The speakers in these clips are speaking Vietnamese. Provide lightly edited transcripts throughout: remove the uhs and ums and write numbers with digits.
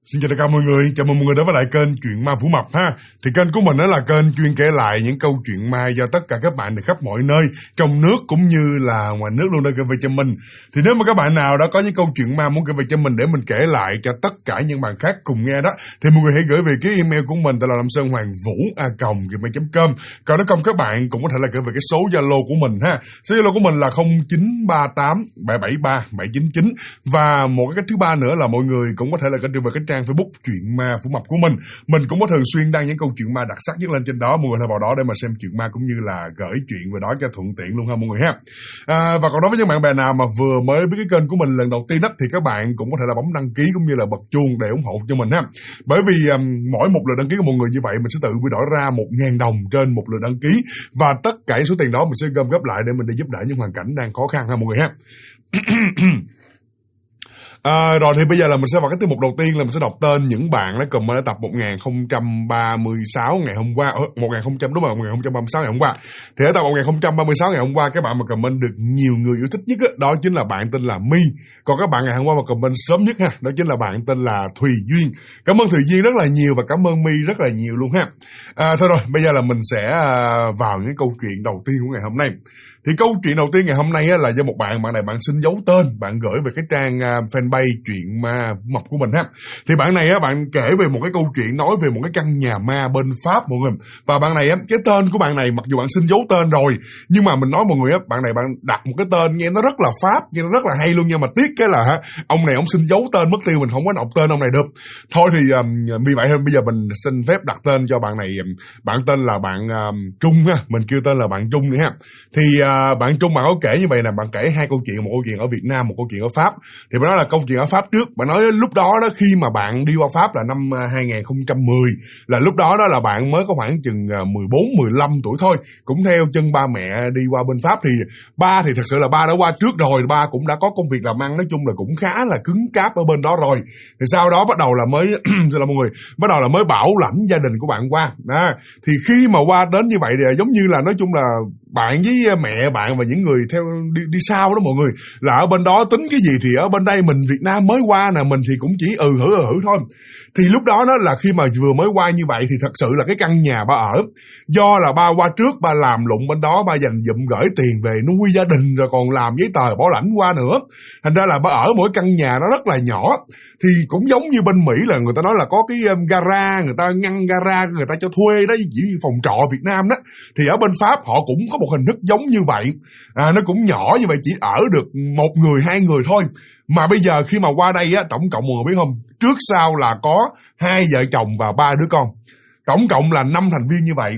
Xin chào tất cả mọi người, chào mừng mọi người đến với lại kênh Chuyện Ma Vũ Mập ha. Thì kênh của mình đó là kênh chuyên kể lại những câu chuyện ma do tất cả các bạn từ khắp mọi nơi, trong nước cũng như là ngoài nước luôn đã gửi về cho mình. Thì nếu mà các bạn nào đã có những câu chuyện ma muốn gửi về cho mình để mình kể lại cho tất cả những bạn khác cùng nghe đó, thì mọi người hãy gửi về cái email của mình tại là lamsonhoangvu@gmail.com. Còn nếu không các bạn cũng có thể là gửi về cái số Zalo của mình ha. Số Zalo của mình là 0938 773 799. Và một cái cách thứ ba nữa là mọi người cũng có thể là gửi về cái trang Facebook Chuyện Ma Vũ Mập của mình. Mình cũng có thường xuyên đăng những câu chuyện ma đặc sắc nhất lên trên đó, mọi người hãy vào đó để mà xem chuyện ma cũng như là gửi chuyện về đó cho thuận tiện luôn ha mọi người ha. Và còn đối với những bạn bè nào mà vừa mới biết cái kênh của mình lần đầu tiên đó, thì các bạn cũng có thể là bấm đăng ký cũng như là bật chuông để ủng hộ cho mình ha. Bởi vì mỗi một lượt đăng ký của mọi người như vậy mình sẽ tự quy đổi ra 1.000 đồng trên một lượt đăng ký, và tất cả số tiền đó mình sẽ gom góp lại để mình đi giúp đỡ những hoàn cảnh đang khó khăn ha mọi người ha. Rồi thì bây giờ là mình sẽ vào cái tiết mục đầu tiên là mình sẽ đọc tên những bạn đã comment ở tập 1036 ngày hôm qua, 1036 ngày hôm qua. Thì ở tập 1036 ngày hôm qua, các bạn mà comment được nhiều người yêu thích nhất đó chính là bạn tên là My. Còn các bạn ngày hôm qua mà comment sớm nhất ha, đó chính là bạn tên là Thùy Duyên. Cảm ơn Thùy Duyên rất là nhiều và cảm ơn My rất là nhiều luôn ha. Thôi rồi, bây giờ là mình sẽ vào những câu chuyện đầu tiên của ngày hôm nay. Thì câu chuyện đầu tiên ngày hôm nay là do một bạn này bạn xin giấu tên, bạn gửi về cái trang fanpage Chuyện Ma Vũ Mập của mình ha. Thì bạn này bạn kể về một cái câu chuyện nói về một cái căn nhà ma bên Pháp mọi người. Và bạn này cái tên của bạn này mặc dù bạn xin giấu tên rồi, nhưng mà mình nói mọi người bạn này bạn đặt một cái tên nghe nó rất là Pháp, nghe nó rất là hay luôn, nhưng mà tiếc cái là ông này ông xin giấu tên mất tiêu, mình không có đọc tên ông này được. Thôi thì vì vậy bây giờ mình xin phép đặt tên cho bạn này. Bạn tên là bạn Trung ha, mình kêu tên là bạn Trung nữa ha. Thì bạn Trung bạn có kể như vậy nè, bạn kể hai câu chuyện, một câu chuyện ở Việt Nam, một câu chuyện ở Pháp. Thì bạn nói là câu chuyện ở Pháp trước, bạn nói lúc đó khi mà bạn đi qua Pháp là năm 2010, là lúc đó là bạn mới có khoảng chừng 14-15 tuổi thôi, cũng theo chân ba mẹ đi qua bên Pháp. Thì ba thì thật sự là ba đã qua trước rồi, ba cũng đã có công việc làm ăn, nói chung là cũng khá là cứng cáp ở bên đó rồi. Thì sau đó bắt đầu là mới là mọi người bắt đầu là mới bảo lãnh gia đình của bạn qua. Thì khi mà qua đến như vậy thì giống như là nói chung là bạn với mẹ bạn và những người theo đi sau đó mọi người, là ở bên đó tính cái gì thì ở bên đây mình Việt Nam mới qua nè, mình thì cũng chỉ hử thôi. Thì lúc đó là khi mà vừa mới qua như vậy thì thật sự là cái căn nhà ba ở, do là ba qua trước, ba làm lụng bên đó, ba dành dụm gửi tiền về nuôi gia đình rồi còn làm giấy tờ bảo lãnh qua nữa, thành ra là ba ở mỗi căn nhà nó rất là nhỏ. Thì cũng giống như bên Mỹ là người ta nói là có cái gara, người ta ngăn gara người ta cho thuê đó, chỉ như phòng trọ Việt Nam đó, thì ở bên Pháp họ cũng có một hình thức giống như vậy. Nó cũng nhỏ như vậy, chỉ ở được một người hai người thôi. Mà bây giờ khi mà qua đây tổng cộng mọi người biết không, trước sau là có 2 vợ chồng và 3 đứa con, tổng cộng là 5 thành viên như vậy.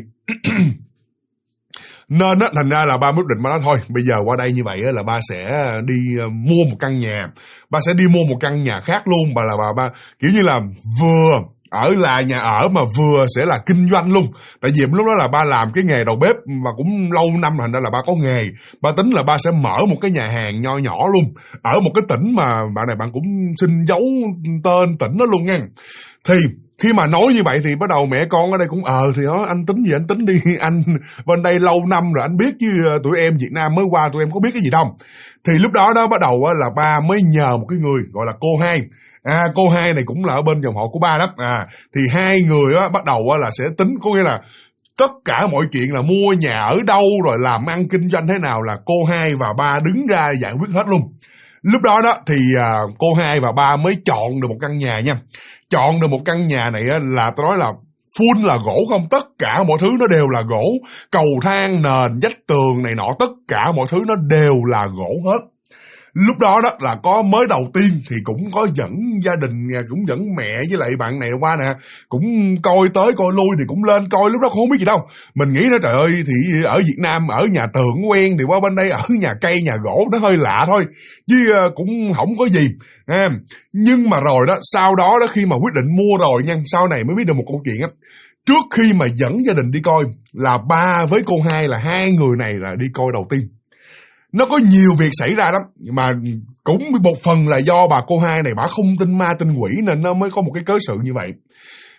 Nên thành ra là ba quyết định, ba nói thôi bây giờ qua đây như vậy là ba sẽ đi mua một căn nhà, ba sẽ đi mua một căn nhà khác luôn, và là ba kiểu như là vừa ở là nhà ở mà vừa sẽ là kinh doanh luôn. Tại vì lúc đó là ba làm cái nghề đầu bếp và cũng lâu năm, thành ra là ba có nghề. Ba tính là ba sẽ mở một cái nhà hàng nho nhỏ luôn ở một cái tỉnh mà bạn này bạn cũng xin giấu tên tỉnh đó luôn nha. Thì khi mà nói như vậy thì bắt đầu mẹ con ở đây cũng thì đó, anh tính gì anh tính đi, anh bên đây lâu năm rồi anh biết chứ tụi em Việt Nam mới qua tụi em có biết cái gì đâu. Thì lúc đó bắt đầu là ba mới nhờ một cái người gọi là cô Hai. Cô Hai này cũng là ở bên dòng họ của ba đó. Thì hai người bắt đầu là sẽ tính, có nghĩa là tất cả mọi chuyện là mua nhà ở đâu rồi làm ăn kinh doanh thế nào là cô Hai và ba đứng ra giải quyết hết luôn. Lúc đó thì cô Hai và ba mới chọn được một căn nhà nha. Chọn được một căn nhà này là tôi nói là full là gỗ không, tất cả mọi thứ nó đều là gỗ, cầu thang, nền, vách tường này nọ, tất cả mọi thứ nó đều là gỗ hết. Lúc đó là có mới đầu tiên thì cũng có dẫn gia đình, cũng dẫn mẹ với lại bạn này qua nè, cũng coi tới coi lui thì cũng lên coi, lúc đó không biết gì đâu. Mình nghĩ trời ơi thì ở Việt Nam ở nhà tường quen thì qua bên đây ở nhà cây nhà gỗ nó hơi lạ thôi, chứ cũng không có gì. Nhưng mà rồi sau đó khi mà quyết định mua rồi nha, sau này mới biết được một câu chuyện trước khi mà dẫn gia đình đi coi là ba với cô Hai là hai người này là đi coi đầu tiên. Nó có nhiều việc xảy ra lắm, mà cũng một phần là do bà cô Hai này bà không tin ma tin quỷ nên nó mới có một cái cớ sự như vậy.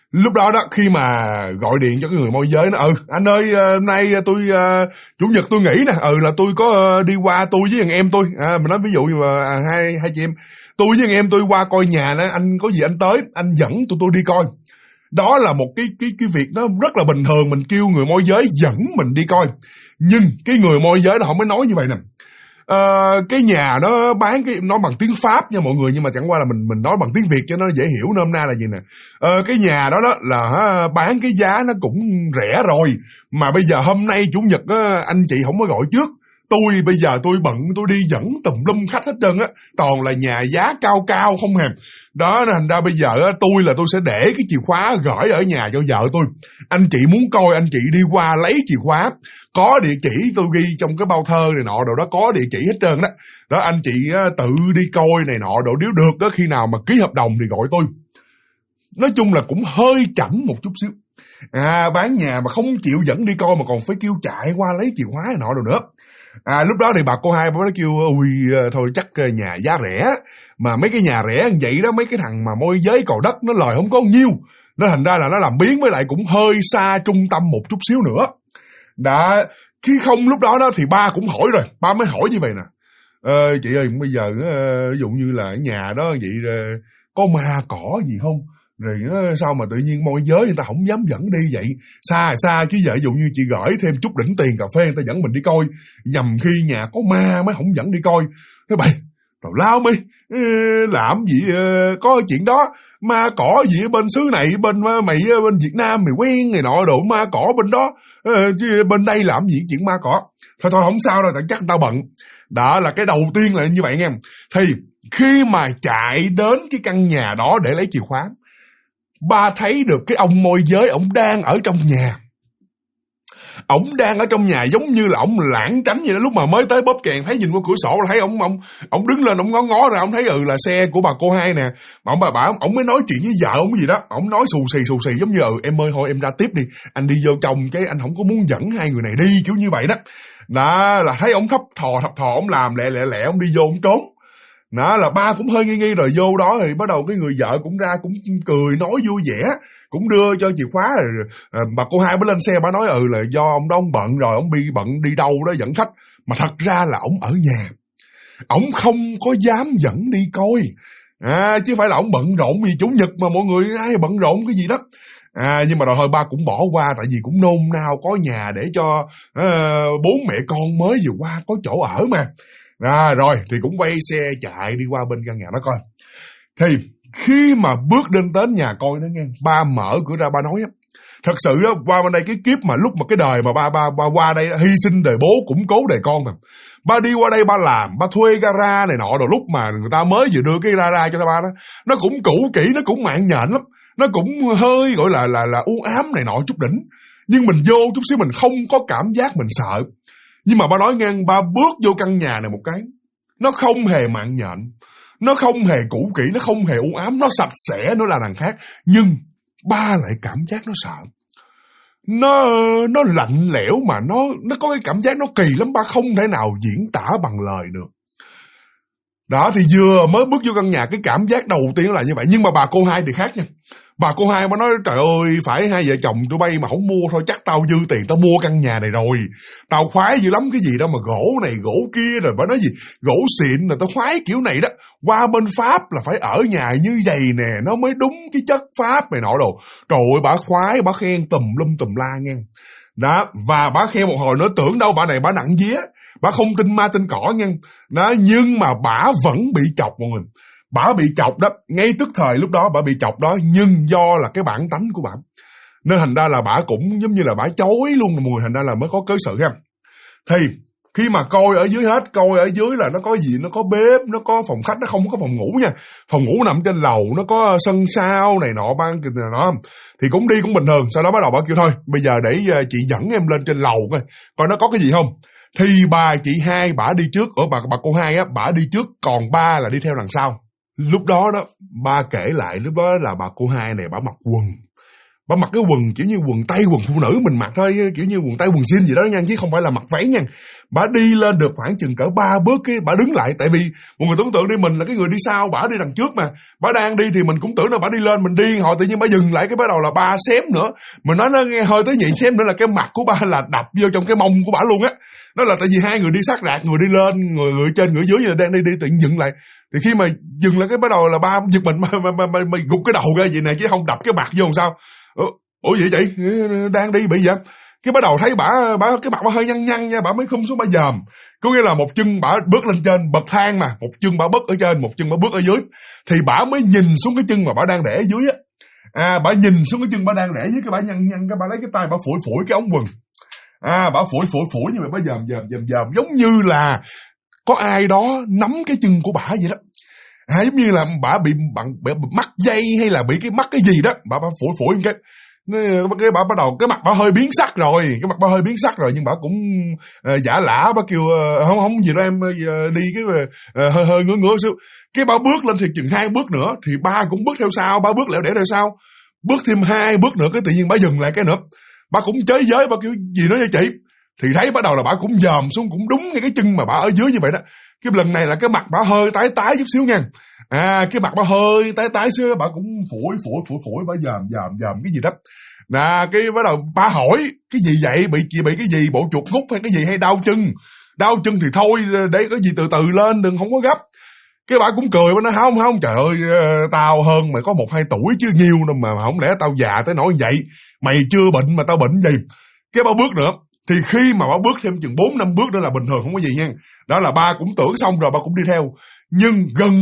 Lúc đó đó, khi mà gọi điện cho cái người môi giới, nó anh ơi, hôm nay tôi chủ nhật tôi nghỉ nè, là tôi có đi qua, tôi với thằng em tôi, mình nói ví dụ như mà hai chị em, tôi với thằng em tôi qua coi nhà đó, anh có gì anh tới, anh dẫn tụi tôi đi coi. Đó là một cái việc nó rất là bình thường, mình kêu người môi giới dẫn mình đi coi. Nhưng cái người môi giới đó họ mới nói như vậy nè, cái nhà nó bán nói bằng tiếng Pháp nha mọi người, nhưng mà chẳng qua là mình nói bằng tiếng Việt cho nó dễ hiểu, nôm na là gì nè. Cái nhà đó đó là bán cái giá nó cũng rẻ rồi, mà bây giờ hôm nay chủ nhật anh chị không có gọi trước, bây giờ tôi bận, tôi đi dẫn tùm lum khách hết trơn á, toàn là nhà giá cao cao không hề. Đó, thành ra bây giờ tôi sẽ để cái chìa khóa gửi ở nhà cho vợ tôi. Anh chị muốn coi, anh chị đi qua lấy chìa khóa, có địa chỉ tôi ghi trong cái bao thơ này nọ, đồ đó có địa chỉ hết trơn đó. Đó, anh chị tự đi coi này nọ, đồ nếu được đó, khi nào mà ký hợp đồng thì gọi tôi. Nói chung là cũng hơi chảnh một chút xíu. Bán nhà mà không chịu dẫn đi coi mà còn phải kêu chạy qua lấy chìa khóa này nọ đồ nữa. Lúc đó thì bà cô hai mới kêu thôi chắc nhà giá rẻ, mà mấy cái nhà rẻ như vậy đó, mấy cái thằng mà môi giới cò đất nó lời không có nhiêu, nó thành ra là nó làm biến, với lại cũng hơi xa trung tâm một chút xíu nữa. Đã khi không lúc đó đó thì ba cũng hỏi rồi, ba mới hỏi như vậy nè, chị ơi bây giờ ví dụ như là nhà đó vậy có ma cỏ gì không, rồi nó sao mà tự nhiên môi giới người ta không dám dẫn đi vậy, xa chứ giờ ví dụ như chị gửi thêm chút đỉnh tiền cà phê người ta dẫn mình đi coi, nhằm khi nhà có ma mới không dẫn đi coi. Thế bày tào lao mi, làm gì có chuyện đó, ma cỏ gì ở bên xứ này, bên mày bên Việt Nam mày quen này nọ đồ, ma cỏ bên đó, chứ bên đây làm gì chuyện ma cỏ. Thôi không sao đâu, tại chắc tao bận. Đó là cái đầu tiên là như vậy nghe. Thì khi mà chạy đến cái căn nhà đó để lấy chìa khóa, ba thấy được cái ông môi giới, ổng đang ở trong nhà. Ổng đang ở trong nhà giống như là ổng lảng tránh vậy đó. Lúc mà mới tới bóp kèn thấy nhìn qua cửa sổ là thấy ổng đứng lên, ổng ngó ra, ổng thấy là xe của bà cô hai nè. Mà ổng mới nói chuyện với vợ ổng gì đó. Ổng nói xù xì giống như em ơi thôi em ra tiếp đi, anh đi vô trong cái anh không có muốn dẫn hai người này đi, kiểu như vậy đó. Đó là thấy ổng thấp thò ổng làm lẹ ổng đi vô ổng trốn. Đó là ba cũng hơi nghi rồi vô đó thì bắt đầu cái người vợ cũng ra cũng cười nói vui vẻ, cũng đưa cho chìa khóa rồi. Bà cô hai mới lên xe, bà nói là do ông đó ông bận rồi, ông bận đi đâu đó dẫn khách, mà thật ra là ông ở nhà, ông không có dám dẫn đi coi, chứ phải là ông bận rộn vì chủ nhật mà mọi người ai bận rộn cái gì đó. Nhưng mà rồi thôi ba cũng bỏ qua, tại vì cũng nôn nao có nhà để cho bố mẹ con mới vừa qua có chỗ ở mà. Rồi thì cũng quay xe chạy đi qua bên căn nhà đó coi. Thì khi mà bước đến nhà coi đó nghe, ba mở cửa ra ba nói á, thật sự đó, qua bên đây cái kiếp mà lúc mà cái đời mà ba qua đây hy sinh đời bố củng cố đời con mà. Ba đi qua đây ba làm, ba thuê gara này nọ, rồi lúc mà người ta mới vừa đưa cái gara cho ba đó, nó cũng cũ kỹ, nó cũng mạng nhện lắm, nó cũng hơi gọi là u ám này nọ chút đỉnh. Nhưng mình vô chút xíu mình không có cảm giác mình sợ. Nhưng mà ba nói nghe, ba bước vô căn nhà này một cái, nó không hề mạng nhện, nó không hề cũ kỹ, nó không hề u ám, nó sạch sẽ, nó là đằng khác. Nhưng ba lại cảm giác nó sợ. Nó lạnh lẽo mà nó có cái cảm giác nó kỳ lắm, ba không thể nào diễn tả bằng lời được. Đó thì vừa mới bước vô căn nhà, cái cảm giác đầu tiên là như vậy. Nhưng mà bà cô hai thì khác nha. Bà cô hai mới nói trời ơi, phải hai vợ chồng tụi bay mà không mua thôi chắc tao dư tiền tao mua căn nhà này rồi. Tao khoái dữ lắm, cái gì đâu mà gỗ này gỗ kia, rồi bà nói gì gỗ xịn là tao khoái kiểu này đó. Qua bên Pháp là phải ở nhà như vậy nè, nó mới đúng cái chất Pháp này nọ đồ. Trời ơi, bà khoái, bà khen tùm lum tùm la nghe. Đó, và bà khen một hồi nữa tưởng đâu bà này bà nặng vía, bà không tin ma tin cỏ nha. Đó, nhưng mà bà vẫn bị chọc mọi người. Bà bị chọc đó, ngay tức thời lúc đó bà bị chọc đó, nhưng do là cái bản tánh của bà, nên thành ra là bà cũng giống như là bà chối luôn mọi người, thành ra là mới có cớ sự ha. Thì khi mà coi ở dưới hết, coi ở dưới là nó có gì, nó có bếp, nó có phòng khách, nó không có phòng ngủ nha. Phòng ngủ nằm trên lầu, nó có sân sau này nọ, ban này nọ. Thì cũng đi cũng bình thường. Sau đó bắt đầu bà kêu thôi, bây giờ để chị dẫn em lên trên lầu coi nó có cái gì không. Thì bà chị hai bả đi trước, ở bà cô hai á, bả đi trước, còn ba là đi theo đằng sau. Lúc đó đó, ba kể lại lúc đó là bà cô hai này bả mặc quần. Bà mặc cái quần kiểu như quần tây, quần phụ nữ mình mặc thôi, kiểu như quần tây quần jean gì đó nha, chứ không phải là mặc váy nha. Bà đi lên được khoảng chừng cỡ 3 bước cái bà đứng lại, tại vì một người tưởng tượng đi, mình là cái người đi sau, bà đi đằng trước mà. Bà đang đi thì mình cũng tưởng là bà đi lên, mình đi họ tự nhiên bà dừng lại, cái bắt đầu là ba xém nữa. Mình nói nó nghe hơi tới nhị xém nữa là cái mặt của bà là đập vô trong cái mông của bà luôn á. Đó là tại vì hai người đi sát rạc, người đi lên, người trên người dưới như là đang đi tự nhiên dừng lại. Thì khi mà dừng lại cái bắt đầu là ba giật mình mà gục cái đầu ra vậy này, chứ không đập cái mặt vô làm sao. Ủa vậy chị đang đi bị vậy? Cái bắt đầu thấy bà cái mặt bà hơi nhăn nhăn nha, bà mới khum xuống bà dòm. Có nghĩa là một chân bà bước lên trên bậc thang mà, một chân bà bước ở trên, một chân bà bước ở dưới, thì bà mới nhìn xuống cái chân mà bà đang để ở dưới á. Bà nhìn xuống cái chân bà đang để dưới, cái bà nhăn nhăn, cái bà lấy cái tay bà phủi cái ống quần. Bà phủi như vậy, bà dòm giống như là có ai đó nắm cái chân của bà vậy đó. Giống như là bà bị mắc dây hay là bị cái mắc cái gì đó, bà phủi cái bà bắt đầu cái mặt bà hơi biến sắc rồi, nhưng bà cũng giả lả, bà kêu không gì đâu em, đi cái hơi ngứa xíu. Cái bà bước lên thì chừng 2 bước nữa thì ba cũng bước theo sau, ba bước lẻo đẻo theo sau, bước thêm 2 bước nữa cái tự nhiên bà dừng lại cái nữa. Bà cũng chới giới, bà kêu gì nói với chị, thì thấy bắt đầu là bà cũng dòm xuống, cũng đúng ngay cái chân mà bà ở dưới như vậy đó. Cái lần này là cái mặt bà hơi tái chút xíu nha. Cái mặt bà hơi tái xíu, bà cũng phủi, bà dòm cái gì đó. Cái bắt đầu bà hỏi cái gì vậy, bị cái gì, bộ chuột rút hay cái gì, hay đau chân thì thôi, để có gì từ từ lên, đừng không có gấp. Cái bà cũng cười, bà nói không, trời ơi, tao hơn mày có 1-2 tuổi chứ nhiêu đâu mà không lẽ tao già tới nỗi vậy, mày chưa bệnh mà tao bệnh gì. Cái bà bước nữa, thì khi mà bà bước thêm chừng 4-5 bước nữa là bình thường, không có gì nha. Đó là ba cũng tưởng xong rồi, ba cũng đi theo. Nhưng gần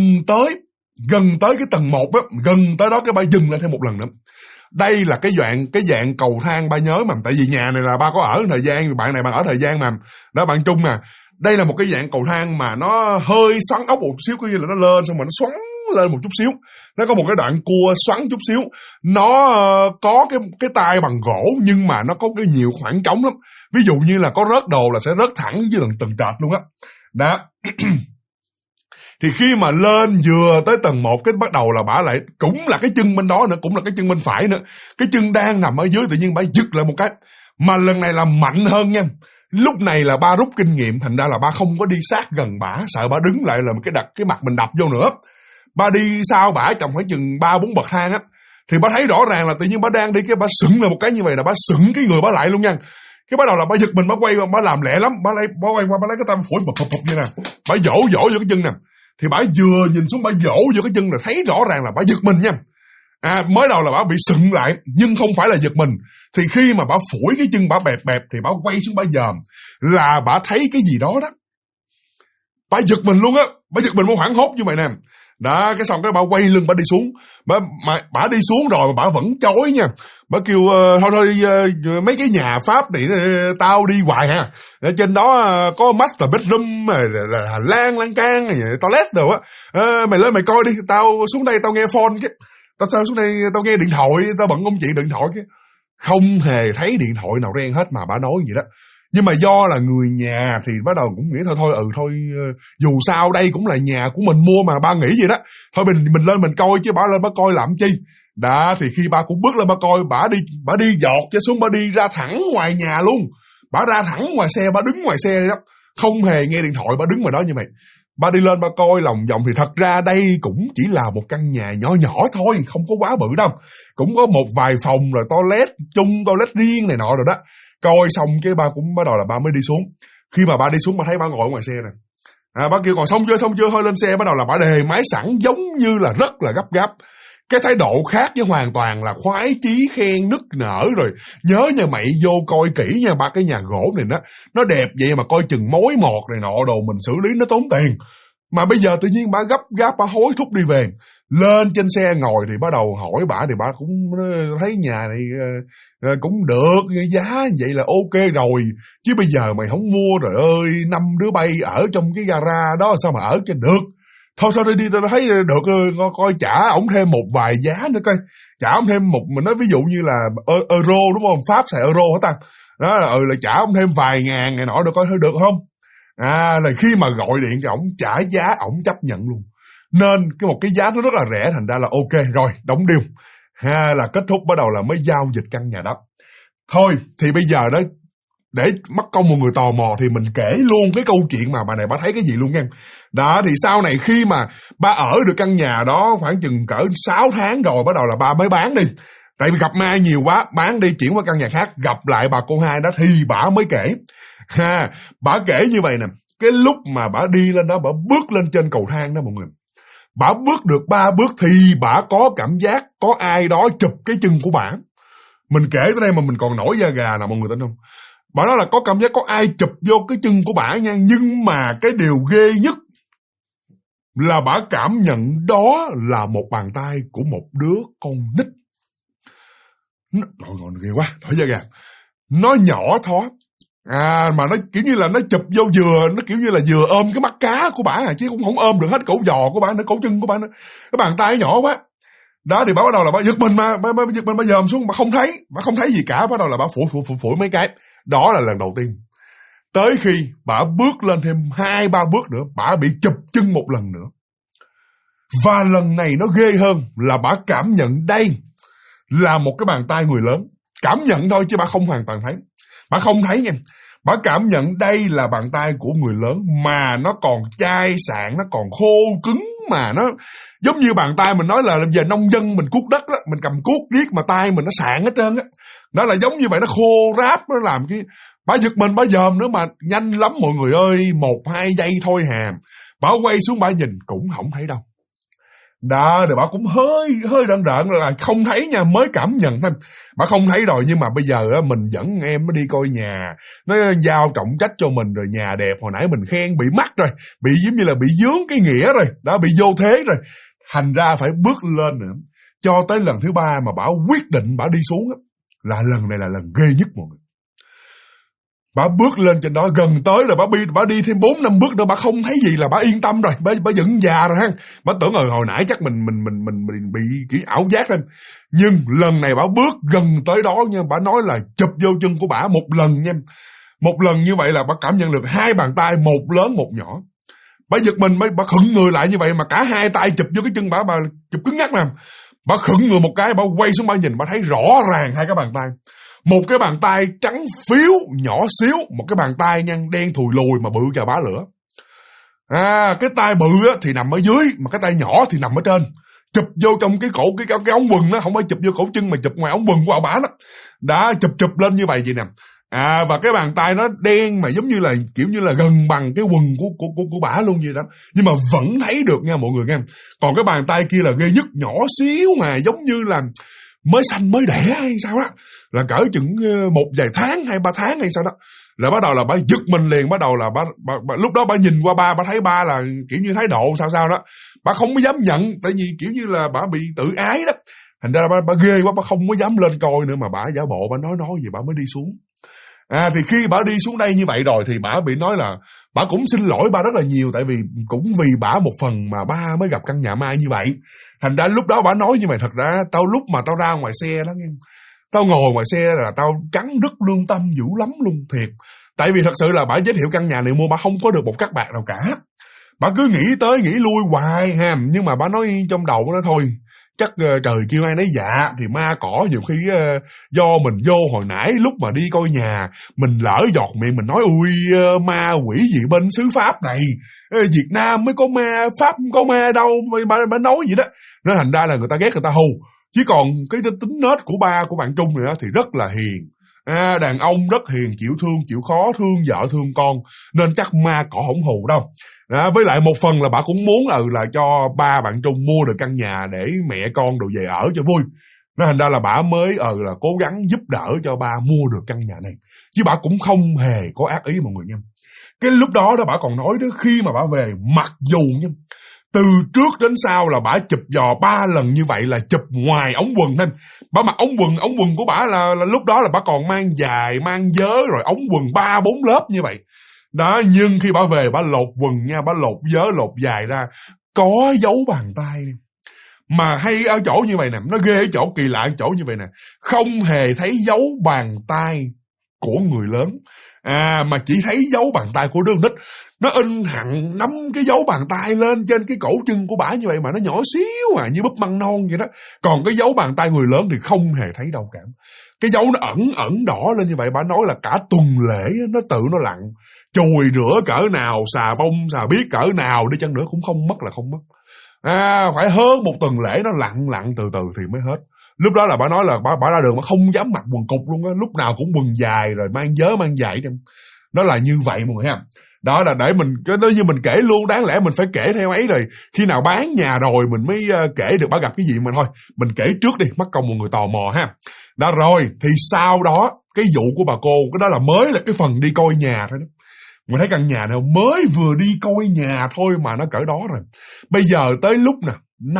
tới cái tầng 1 á, gần tới đó cái ba dừng lại thêm một lần nữa. Đây là cái dạng cầu thang ba nhớ mà, tại vì nhà này là ba có ở thời gian, bạn này bạn ở thời gian mà, đó bạn Trung mà. Đây là một cái dạng cầu thang mà nó hơi xoắn ốc một xíu, coi như là nó lên xong rồi nó xoắn lên một chút xíu. Nó có một cái đoạn cua xoắn chút xíu. Nó có cái tay bằng gỗ, nhưng mà nó có cái nhiều khoảng trống lắm. Ví dụ như là có rớt đồ là sẽ rớt thẳng dưới tầng trệt luôn á. Đó. Thì khi mà lên vừa tới tầng 1 cái bắt đầu là bả lại, cũng là cái chân bên đó nữa, cũng là cái chân bên phải nữa. Cái chân đang nằm ở dưới tự nhiên bả giật lại một cái. Mà lần này là mạnh hơn nha. Lúc này là ba rút kinh nghiệm, thành ra là ba không có đi sát gần bả, sợ bả đứng lại là cái mặt mình đập vô nữa. Ba đi sau bả trong khoảng chừng 3-4 bậc thang á, thì ba thấy rõ ràng là tự nhiên bả đang đi, cái bả sững lại một cái như vậy, là bả sững cái người bả lại luôn nha. Cái bắt đầu là bả giật mình, bả quay qua, bả làm lẹ lắm, bả quay qua, bả lấy cái tay phủi bụp như nè, bả vỗ vô cái chân nè. Thì bả vừa nhìn xuống, bả vỗ vô cái chân là thấy rõ ràng là bả giật mình nha. Mới đầu là bả bị sững lại, nhưng không phải là giật mình. Thì khi mà bả phủi cái chân bả bẹp thì bả quay xuống bả dòm, là bả thấy cái gì đó đó. Bả giật mình luôn á, bả giật mình, bả hoảng hốt như vậy nè. Đó, cái xong cái bả quay lưng bả đi xuống. Bả đi xuống rồi mà bả vẫn chối nha. Bả kêu thôi mấy cái nhà Pháp này tao đi hoài ha. Ở trên đó có master bedroom, là hành lang lan can, toilet đồ á. Mày lên mày coi đi, tao xuống đây tao nghe phone cái. Tao xuống đây tao nghe điện thoại, tao bận công chuyện điện thoại cái. Không hề thấy điện thoại nào reng hết mà bả nói gì đó. Nhưng mà do là người nhà thì bắt đầu cũng nghĩ thôi dù sao đây cũng là nhà của mình mua mà, ba nghĩ vậy đó. Thôi mình lên mình coi chứ bả lên bả coi làm chi. Đó, thì khi ba cũng bước lên bả coi, bả đi giọt cho xuống, bả đi ra thẳng ngoài nhà luôn. Bả ra thẳng ngoài xe, bả đứng ngoài xe đó, không hề nghe điện thoại, bả đứng ngoài đó như vậy. Ba đi lên ba coi lòng vòng thì thật ra đây cũng chỉ là một căn nhà nhỏ nhỏ thôi, không có quá bự đâu. Cũng có một vài phòng rồi toilet chung, toilet riêng này nọ rồi đó. Coi xong cái ba cũng bắt đầu là ba mới đi xuống. Khi mà ba đi xuống ba thấy ba ngồi ngoài xe nè. Ba kêu còn xong chưa, hơi lên xe bắt đầu là ba đề máy sẵn, giống như là rất là gấp gáp. Cái thái độ khác với hoàn toàn là khoái chí khen nức nở rồi. Nhớ nha mày vô coi kỹ nha, ba cái nhà gỗ này nó đẹp vậy mà coi chừng mối mọt này nọ đồ mình xử lý nó tốn tiền. Mà bây giờ tự nhiên bà gấp gáp, bà hối thúc đi về. Lên trên xe ngồi thì bắt đầu hỏi bà, thì bà cũng thấy nhà này cũng được, giá vậy là ok rồi. Chứ bây giờ mày không mua rồi ơi, 5 đứa bay ở trong cái gara đó sao mà ở cho được. Thôi sao đi tao thấy được, coi trả ổng thêm một vài giá nữa coi. Trả ổng thêm một, mình nói ví dụ như là euro đúng không, Pháp xài euro hả ta. Đó là trả ổng thêm vài ngàn này nọ được coi, thôi được không. Là khi mà gọi điện cho ổng trả giá, ổng chấp nhận luôn. Nên một cái giá nó rất là rẻ, thành ra là ok rồi, đóng deal. là kết thúc bắt đầu là mới giao dịch căn nhà đó. Thôi thì bây giờ đó, để mất công một người tò mò thì mình kể luôn cái câu chuyện mà bà này bà thấy cái gì luôn nha. Đó thì sau này khi mà bà ở được căn nhà đó khoảng chừng cỡ 6 tháng rồi bắt đầu là bà mới bán đi. Tại vì gặp ma nhiều quá, bán đi chuyển qua căn nhà khác, gặp lại bà cô hai đó thì bà mới kể. Bà kể như vậy nè, cái lúc mà bà đi lên đó, bà bước lên trên cầu thang đó mọi người. Bà bước được 3 bước thì bà có cảm giác có ai đó chụp cái chân của bà. Mình kể tới đây mà mình còn nổi da gà nè mọi người tin không? Bà nói là có cảm giác có ai chụp vô cái chân của bà nha. Nhưng mà cái điều ghê nhất là bà cảm nhận đó là một bàn tay của một đứa con nít. Trời ơi, ghê quá, nổi da gà. Nó nhỏ thó. Mà nó kiểu như là nó chụp vô nó kiểu như là vừa ôm cái mắt cá của bả chứ không ôm được hết cổ giò của bả nữa, cổ chân của bả nữa. Cái bàn tay nhỏ quá. Đó thì bả bắt đầu là bả giật mình bà dòm xuống, bả không thấy gì cả, bắt đầu là bả phủi mấy cái. Đó là lần đầu tiên. Tới khi bả bước lên thêm 2-3 bước nữa, bả bị chụp chân một lần nữa. Và lần này nó ghê hơn là bả cảm nhận đây là một cái bàn tay người lớn. Cảm nhận thôi chứ bả không hoàn toàn thấy. Bà không thấy nha. Bà cảm nhận đây là bàn tay của người lớn mà nó còn chai sạn, nó còn khô cứng, mà nó giống như bàn tay mình nói là giờ nông dân mình cuốc đất đó, mình cầm cuốc riết mà tay mình nó sạn hết trơn á. Đó là giống như vậy, nó khô ráp, nó làm cái. Bà giật mình, bà dòm nữa mà nhanh lắm mọi người ơi, 1-2 giây thôi hà. Bà quay xuống bà nhìn cũng không thấy đâu. Đó, rồi bà cũng hơi rợn là không thấy nha, mới cảm nhận thôi. Bà không thấy rồi, nhưng mà bây giờ á, mình dẫn em nó đi coi nhà, nó giao trọng trách cho mình rồi, nhà đẹp, hồi nãy mình khen bị mắc rồi, bị giống như là bị dướng cái nghĩa rồi, đó, bị vô thế rồi. Thành ra phải bước lên nữa. Cho tới lần thứ 3 mà bà quyết định bà đi xuống á, là lần này là lần ghê nhất mọi người. Bà bước lên trên đó gần tới rồi, bà đi thêm 4-5 bước nữa, bà không thấy gì là bà yên tâm rồi, bà dựng già rồi ha. Bà tưởng hồi nãy chắc mình bị kiểu ảo giác lên. Nhưng lần này bà bước gần tới đó nha, bà nói là chụp vô chân của bà một lần nha. Một lần như vậy là bà cảm nhận được 2 bàn tay, một lớn một nhỏ. Bà giật mình, bà khựng người lại như vậy mà cả 2 tay chụp vô cái chân bà chụp cứng ngắc nè. Bà khựng người một cái, bà quay xuống bà nhìn, bà thấy rõ ràng 2 cái bàn tay. Một cái bàn tay trắng phiếu, nhỏ xíu, một cái bàn tay nhăn đen thùi lùi mà bự chà bá lửa. Cái tay bự á, thì nằm ở dưới, mà cái tay nhỏ thì nằm ở trên. Chụp vô trong cái cổ, cái ống quần đó, không phải chụp vô cổ chân mà chụp ngoài ống quần của bả đó. Đã chụp lên như vậy nè. Và cái bàn tay nó đen mà giống như là kiểu như là gần bằng cái quần của bả luôn vậy đó. Nhưng mà vẫn thấy được nha mọi người nghe. Còn cái bàn tay kia là ghê nhất, nhỏ xíu mà giống như là mới sanh mới đẻ hay sao đó, là cỡ chừng 1 vài tháng hay 3 tháng hay sao đó, là bắt đầu là bà giật mình liền. Bắt đầu là bà lúc đó bà nhìn qua bà thấy ba là kiểu như thái độ sao đó, bà không có dám nhận, tại vì kiểu như là bà bị tự ái đó. Thành ra bà ghê quá, bà không có dám lên coi nữa, mà bà giả bộ bà nói gì bà mới đi xuống. Thì khi bà đi xuống đây như vậy rồi thì bà bị nói là bà cũng xin lỗi ba rất là nhiều, tại vì cũng vì bà một phần mà ba mới gặp căn nhà ma như vậy. Thành ra lúc đó bà nói như vậy, thật ra lúc mà tao ra ngoài xe đó nghe, tao ngồi ngoài xe là tao cắn đứt lương tâm dữ lắm luôn thiệt. Tại vì thật sự là bà giới thiệu căn nhà này mua, bà không có được một cắc bạc nào cả. Bà cứ nghĩ tới nghĩ lui hoài ha, nhưng mà bà nói trong đầu nó thôi, chắc trời kêu ai nấy dạ, thì ma cỏ nhiều khi do mình vô hồi nãy lúc mà đi coi nhà, mình lỡ giọt miệng mình nói ui ma quỷ gì bên xứ Pháp này, Việt Nam mới có ma, Pháp không có ma đâu, bà nói gì đó. Nên thành ra là người ta ghét, người ta hù. Chứ còn cái tính nết của ba của bạn Trung này thì rất là hiền. Đàn ông rất hiền, chịu thương, chịu khó, thương vợ, thương con. Nên chắc ma cỏ không hù đâu. Với lại một phần là bà cũng muốn là cho ba bạn Trung mua được căn nhà để mẹ con đồ về ở cho vui. Nên thành ra là bà mới là cố gắng giúp đỡ cho ba mua được căn nhà này. Chứ bà cũng không hề có ác ý mọi người nha. Cái lúc đó bà còn nói đó, khi mà bà về, mặc dù nha, từ trước đến sau là bả chụp dò 3 lần như vậy là chụp ngoài ống quần thêm. Bả mặc ống quần của bả là lúc đó là bả còn mang dài, mang vớ rồi ống quần 3-4 lớp như vậy. Đó, nhưng khi bả về bả lột quần nha, bả lột vớ, lột dài ra, có dấu bàn tay. Mà hay ở chỗ như vậy nè, nó ghê ở chỗ kỳ lạ ở chỗ như vậy nè, không hề thấy dấu bàn tay của người lớn. Mà chỉ thấy dấu bàn tay của đứa nít. Nó in hẳn 5 cái dấu bàn tay lên trên cái cổ chân của bả như vậy, mà nó nhỏ xíu à, như búp măng non vậy đó. Còn cái dấu bàn tay người lớn thì không hề thấy đâu cả. Cái dấu nó ẩn đỏ lên như vậy. Bả nói là cả tuần lễ nó tự nó lặn, chùi rửa cỡ nào, xà bông xà biếc cỡ nào đi chăng nữa cũng không mất là không mất. Phải hơn một tuần lễ nó lặn từ từ thì mới hết. Lúc đó là bà nói là bà ra đường mà không dám mặc quần cục luôn á, lúc nào cũng quần dài rồi mang vớ mang giày trong. Nó là như vậy mọi người ha. Đó là để mình, nếu như mình kể luôn, đáng lẽ mình phải kể theo ấy rồi. Khi nào bán nhà rồi mình mới kể được bà gặp cái gì mà thôi. Mình kể trước đi, mắc công một người tò mò ha. Đó rồi, thì sau đó, cái vụ của bà cô, cái đó là mới là cái phần đi coi nhà thôi đó. Mình thấy căn nhà nào mới vừa đi coi nhà thôi mà nó cỡ đó rồi. Bây giờ tới lúc nè,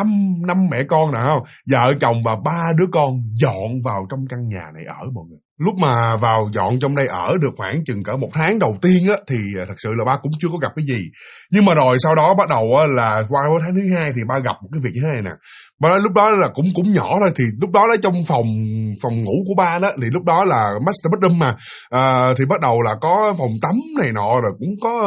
năm mẹ con nè không, vợ chồng và 3 đứa con dọn vào trong căn nhà này ở mọi người. Lúc mà vào dọn trong đây ở được khoảng chừng cỡ 1 tháng đầu tiên á, thì thật sự là ba cũng chưa có gặp cái gì. Nhưng mà rồi sau đó bắt đầu á, là qua tháng thứ 2 thì ba gặp một cái việc như thế này nè. Ba nói lúc đó là cũng nhỏ thôi, thì lúc đó trong phòng ngủ của ba đó, thì lúc đó là master bedroom mà, thì bắt đầu là có phòng tắm này nọ, rồi cũng có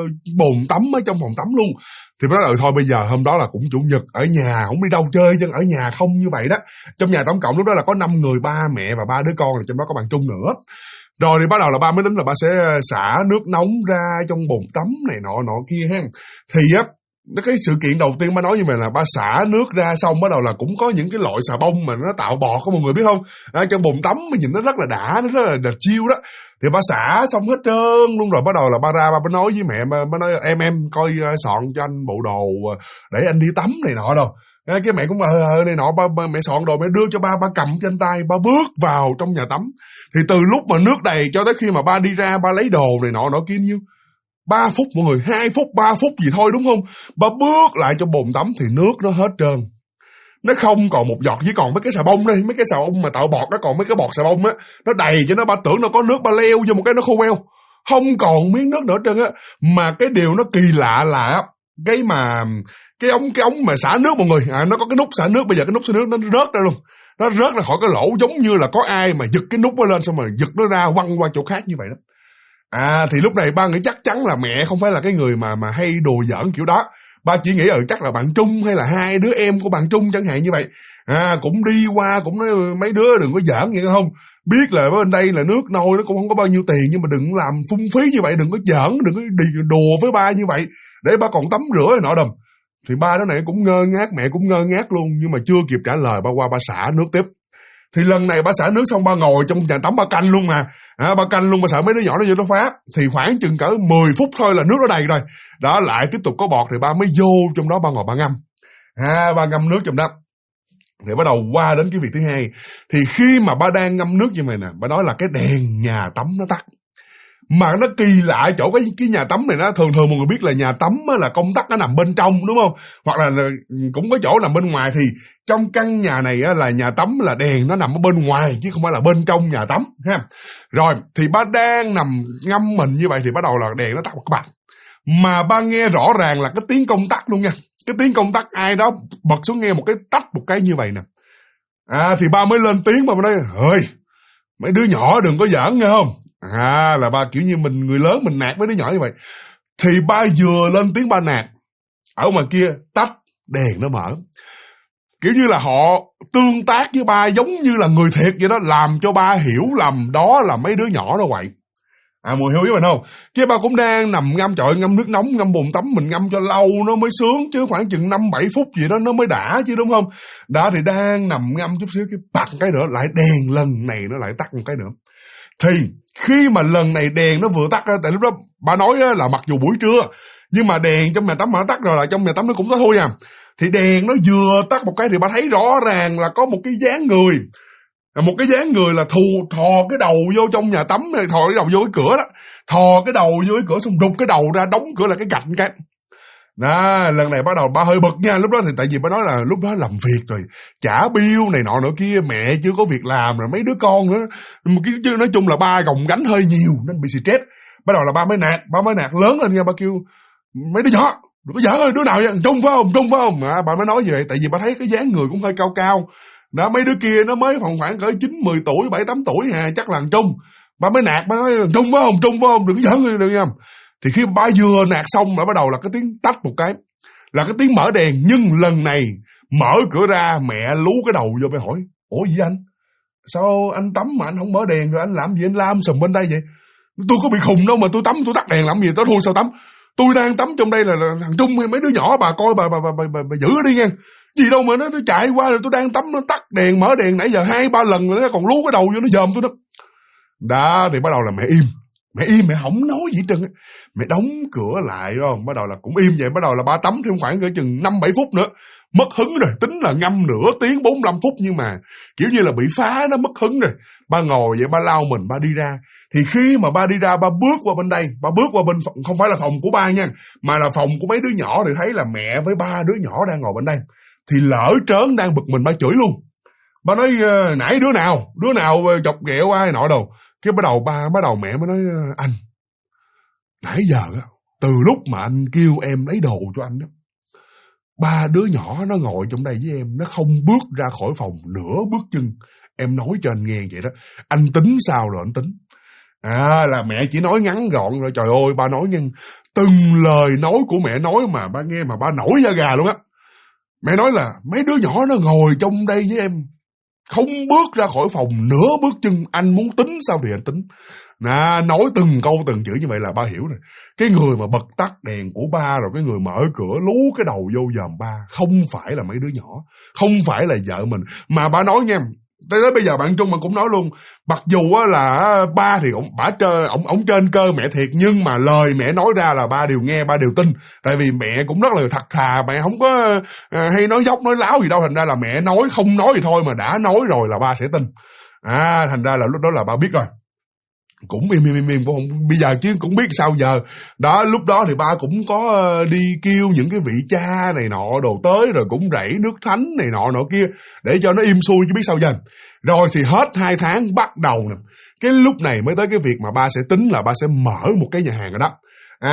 bồn tắm ở trong phòng tắm luôn. Thì mới nói thôi bây giờ hôm đó là cũng chủ nhật ở nhà, không đi đâu chơi chứ ở nhà không như vậy đó. Trong nhà tổng cộng lúc đó là có 5 người, 3 mẹ và 3 đứa con, trong đó có bạn Trung nữa. Rồi thì bắt đầu là ba mới tính là ba sẽ xả nước nóng ra trong bồn tắm này nọ kia ha. Thì á, cái sự kiện đầu tiên ba nói như vậy là ba xả nước ra xong bắt đầu là cũng có những cái loại xà bông mà nó tạo bọt, có mọi người biết không? Trong bồn tắm mà nhìn nó rất là đã, nó rất là chill đó. Thì ba xả xong hết trơn luôn rồi bắt đầu là ba ra ba nói với mẹ, ba nói em coi soạn cho anh bộ đồ để anh đi tắm này nọ đâu. Cái mẹ cũng này nọ, mẹ soạn đồ mẹ đưa cho ba cầm trên tay, ba bước vào trong nhà tắm. Thì từ lúc mà nước đầy cho tới khi mà ba đi ra ba lấy đồ này nọ kia nhiêu 3 phút mọi người, 2 phút 3 phút gì thôi đúng không? Ba bước lại trong bồn tắm thì nước nó hết trơn. Nó không còn một giọt, chỉ còn mấy cái xà bông đây, mấy cái xà bông mà tạo bọt đó, còn mấy cái bọt xà bông á, nó đầy cho nó, ba tưởng nó có nước, ba leo vô một cái nó khô queo. Không còn miếng nước nữa trơn á. Mà cái điều nó kỳ lạ là cái ống mà xả nước mọi người, nó có cái nút xả nước, bây giờ cái nút xả nước nó rớt ra luôn. Nó rớt ra khỏi cái lỗ giống như là có ai mà giật cái nút nó lên xong rồi giật nó ra quăng qua chỗ khác như vậy đó. Thì lúc này ba nghĩ chắc chắn là mẹ không phải là cái người mà hay đùa giỡn kiểu đó. Ba chỉ nghĩ chắc là bạn Trung hay là 2 đứa em của bạn Trung chẳng hạn như vậy. Cũng đi qua cũng nói mấy đứa đừng có giỡn vậy không. Biết là bên đây là nước nôi nó cũng không có bao nhiêu tiền, nhưng mà đừng làm phung phí như vậy, đừng có giỡn, đừng có đi đùa với ba như vậy, để ba còn tắm rửa này nọ đầm. Thì ba đứa này cũng ngơ ngác, mẹ cũng ngơ ngác luôn, nhưng mà chưa kịp trả lời ba qua ba xả nước tiếp. Thì lần này ba xả nước xong ba ngồi trong nhà tắm ba canh luôn mà. Ba canh luôn, ba sợ mấy đứa nhỏ nó vô nó phá. Thì khoảng chừng cỡ 10 phút thôi là nước nó đầy rồi. Đó, lại tiếp tục có bọt thì ba mới vô trong đó ba ngồi ba ngâm. Ba ngâm nước trong đó. Thì bắt đầu qua đến cái việc thứ hai. Thì khi mà ba đang ngâm nước như vậy nè, ba nói là cái đèn nhà tắm nó tắt. Mà nó kỳ lạ chỗ cái nhà tắm này, nó thường mọi người biết là nhà tắm là công tắc nó nằm bên trong đúng không? Hoặc là cũng có chỗ nằm bên ngoài, thì trong căn nhà này là nhà tắm là đèn nó nằm ở bên ngoài chứ không phải là bên trong nhà tắm ha. Rồi thì ba đang nằm ngâm mình như vậy thì bắt đầu là đèn nó tắt một cái bạch. Mà ba nghe rõ ràng là cái tiếng công tắc luôn nha. Cái tiếng công tắc ai đó bật xuống nghe một cái tách một cái như vậy nè. Thì ba mới lên tiếng, ba mới nói ơi mấy đứa nhỏ đừng có giỡn nghe không. Là ba kiểu như mình người lớn mình nạt với đứa nhỏ như vậy. Thì ba vừa lên tiếng ba nạt, ở ngoài kia tắt đèn nó mở. Kiểu như là họ tương tác với ba giống như là người thiệt vậy đó, làm cho ba hiểu lầm đó là mấy đứa nhỏ nó quậy. Mùi hiểu ý mình không? Chứ ba cũng đang nằm ngâm, trời ngâm nước nóng, ngâm bồn tắm mình ngâm cho lâu nó mới sướng, chứ khoảng chừng 5-7 phút gì đó nó mới đã chứ đúng không? Đó thì đang nằm ngâm chút xíu cái bật cái nữa, lại đèn lần này nó lại tắt một cái nữa. Thì khi mà lần này đèn nó vừa tắt, tại lúc đó bà nói là mặc dù buổi trưa nhưng mà đèn trong nhà tắm mà nó tắt rồi là trong nhà tắm nó cũng có thôi à. Thì đèn nó vừa tắt một cái thì bà thấy rõ ràng là có một cái dáng người. Một cái dáng người là thò cái đầu vô trong nhà tắm này, thò cái đầu vô cái cửa đó. Thò cái đầu vô cái cửa xong rụt cái đầu ra, đóng cửa lại cái gạch cái. Đó, lần này bắt đầu ba hơi bực nha. Lúc đó thì tại vì ba nói là lúc đó làm việc rồi, trả bill này nọ nữa kia, mẹ chưa có việc làm rồi mấy đứa con nữa. Chứ nói chung là ba gồng gánh hơi nhiều nên bị stress. Bắt đầu là ba mới nạt lớn lên nha. Ba kêu mấy đứa nhỏ đừng có giỡn ơi, đứa nào vậy, Trung phải không? Ba mới nói vậy tại vì ba thấy cái dáng người cũng hơi cao cao. Đó, mấy đứa kia nó mới khoảng cỡ 9-10 tuổi, 7-8 tuổi chắc là Trung. Ba mới nạt, ba nói Trung phải không, đừng có giỡn đừng nha. Thì khi ba vừa nạt xong là bắt đầu là cái tiếng tách một cái, là cái tiếng mở đèn. Nhưng lần này mở cửa ra, mẹ lú cái đầu vô, mẹ hỏi: ủa gì anh? Sao anh tắm mà anh không mở đèn, rồi anh làm gì, anh lam sùm bên đây vậy? Tôi có bị khùng đâu mà tôi tắm, tôi tắt đèn làm gì, tối thui sao tắm? Tôi đang tắm trong đây là thằng Trung hay mấy đứa nhỏ, bà coi bà giữ nó đi nha. Gì đâu mà nó chạy qua, rồi tôi đang tắm nó tắt đèn mở đèn nãy giờ 2-3 lần rồi, nó còn lú cái đầu vô nó dòm tôi đó. Đó thì bắt đầu là mẹ im, mẹ không nói gì hết trơn á. Mẹ đóng cửa lại đó, bắt đầu là cũng im vậy. Bắt đầu là ba tắm thêm khoảng cỡ chừng 5-7 phút nữa, mất hứng rồi, tính là ngâm nửa tiếng 45 phút, nhưng mà kiểu như là bị phá, nó mất hứng rồi. Ba ngồi vậy, ba lau mình, ba đi ra. Thì khi mà ba đi ra, ba bước qua bên đây, ba bước qua bên, không phải là phòng của ba nha, mà là phòng của mấy đứa nhỏ, thì thấy là mẹ với 3 đứa nhỏ đang ngồi bên đây. Thì lỡ trớn đang bực mình, ba chửi luôn. Ba nói: nãy đứa nào chọc ghẹo ai nọ đâu. Cái bắt đầu mẹ mới nói: anh, nãy giờ từ lúc mà anh kêu em lấy đồ cho anh đó, 3 đứa nhỏ nó ngồi trong đây với em, nó không bước ra khỏi phòng nửa bước chân. Em nói cho anh nghe vậy đó. Anh tính sao rồi anh tính? Là mẹ chỉ nói ngắn gọn rồi. Trời ơi, ba nói nhưng từng lời nói của mẹ nói mà ba nghe mà ba nổi da gà luôn á. Mẹ nói là mấy đứa nhỏ nó ngồi trong đây với em, không bước ra khỏi phòng nửa bước chân. Anh muốn tính sao thì anh tính. Nói từng câu từng chữ như vậy là ba hiểu rồi. Cái người mà bật tắt đèn của ba, rồi cái người mở cửa lú cái đầu vô dòm ba, không phải là mấy đứa nhỏ, không phải là vợ mình. Mà ba nói nha, tới bây giờ bạn Trung mà cũng nói luôn, mặc dù là ba thì ổng trên cơ mẹ thiệt, nhưng mà lời mẹ nói ra là ba đều nghe, ba đều tin. Tại vì mẹ cũng rất là thật thà, mẹ không có hay nói dốc nói láo gì đâu. Thành ra là mẹ nói không nói thì thôi, mà đã nói rồi là ba sẽ tin. Thành ra là lúc đó là ba biết rồi, cũng im cũng không, bây giờ chứ cũng biết sao giờ. Đó, lúc đó thì ba cũng có đi kêu những cái vị cha này nọ đồ tới, rồi cũng rảy nước thánh này nọ kia để cho nó im xuôi chứ biết sao giờ. Rồi thì hết 2 tháng bắt đầu nè, cái lúc này mới tới cái việc mà ba sẽ tính là ba sẽ mở một cái nhà hàng rồi đó.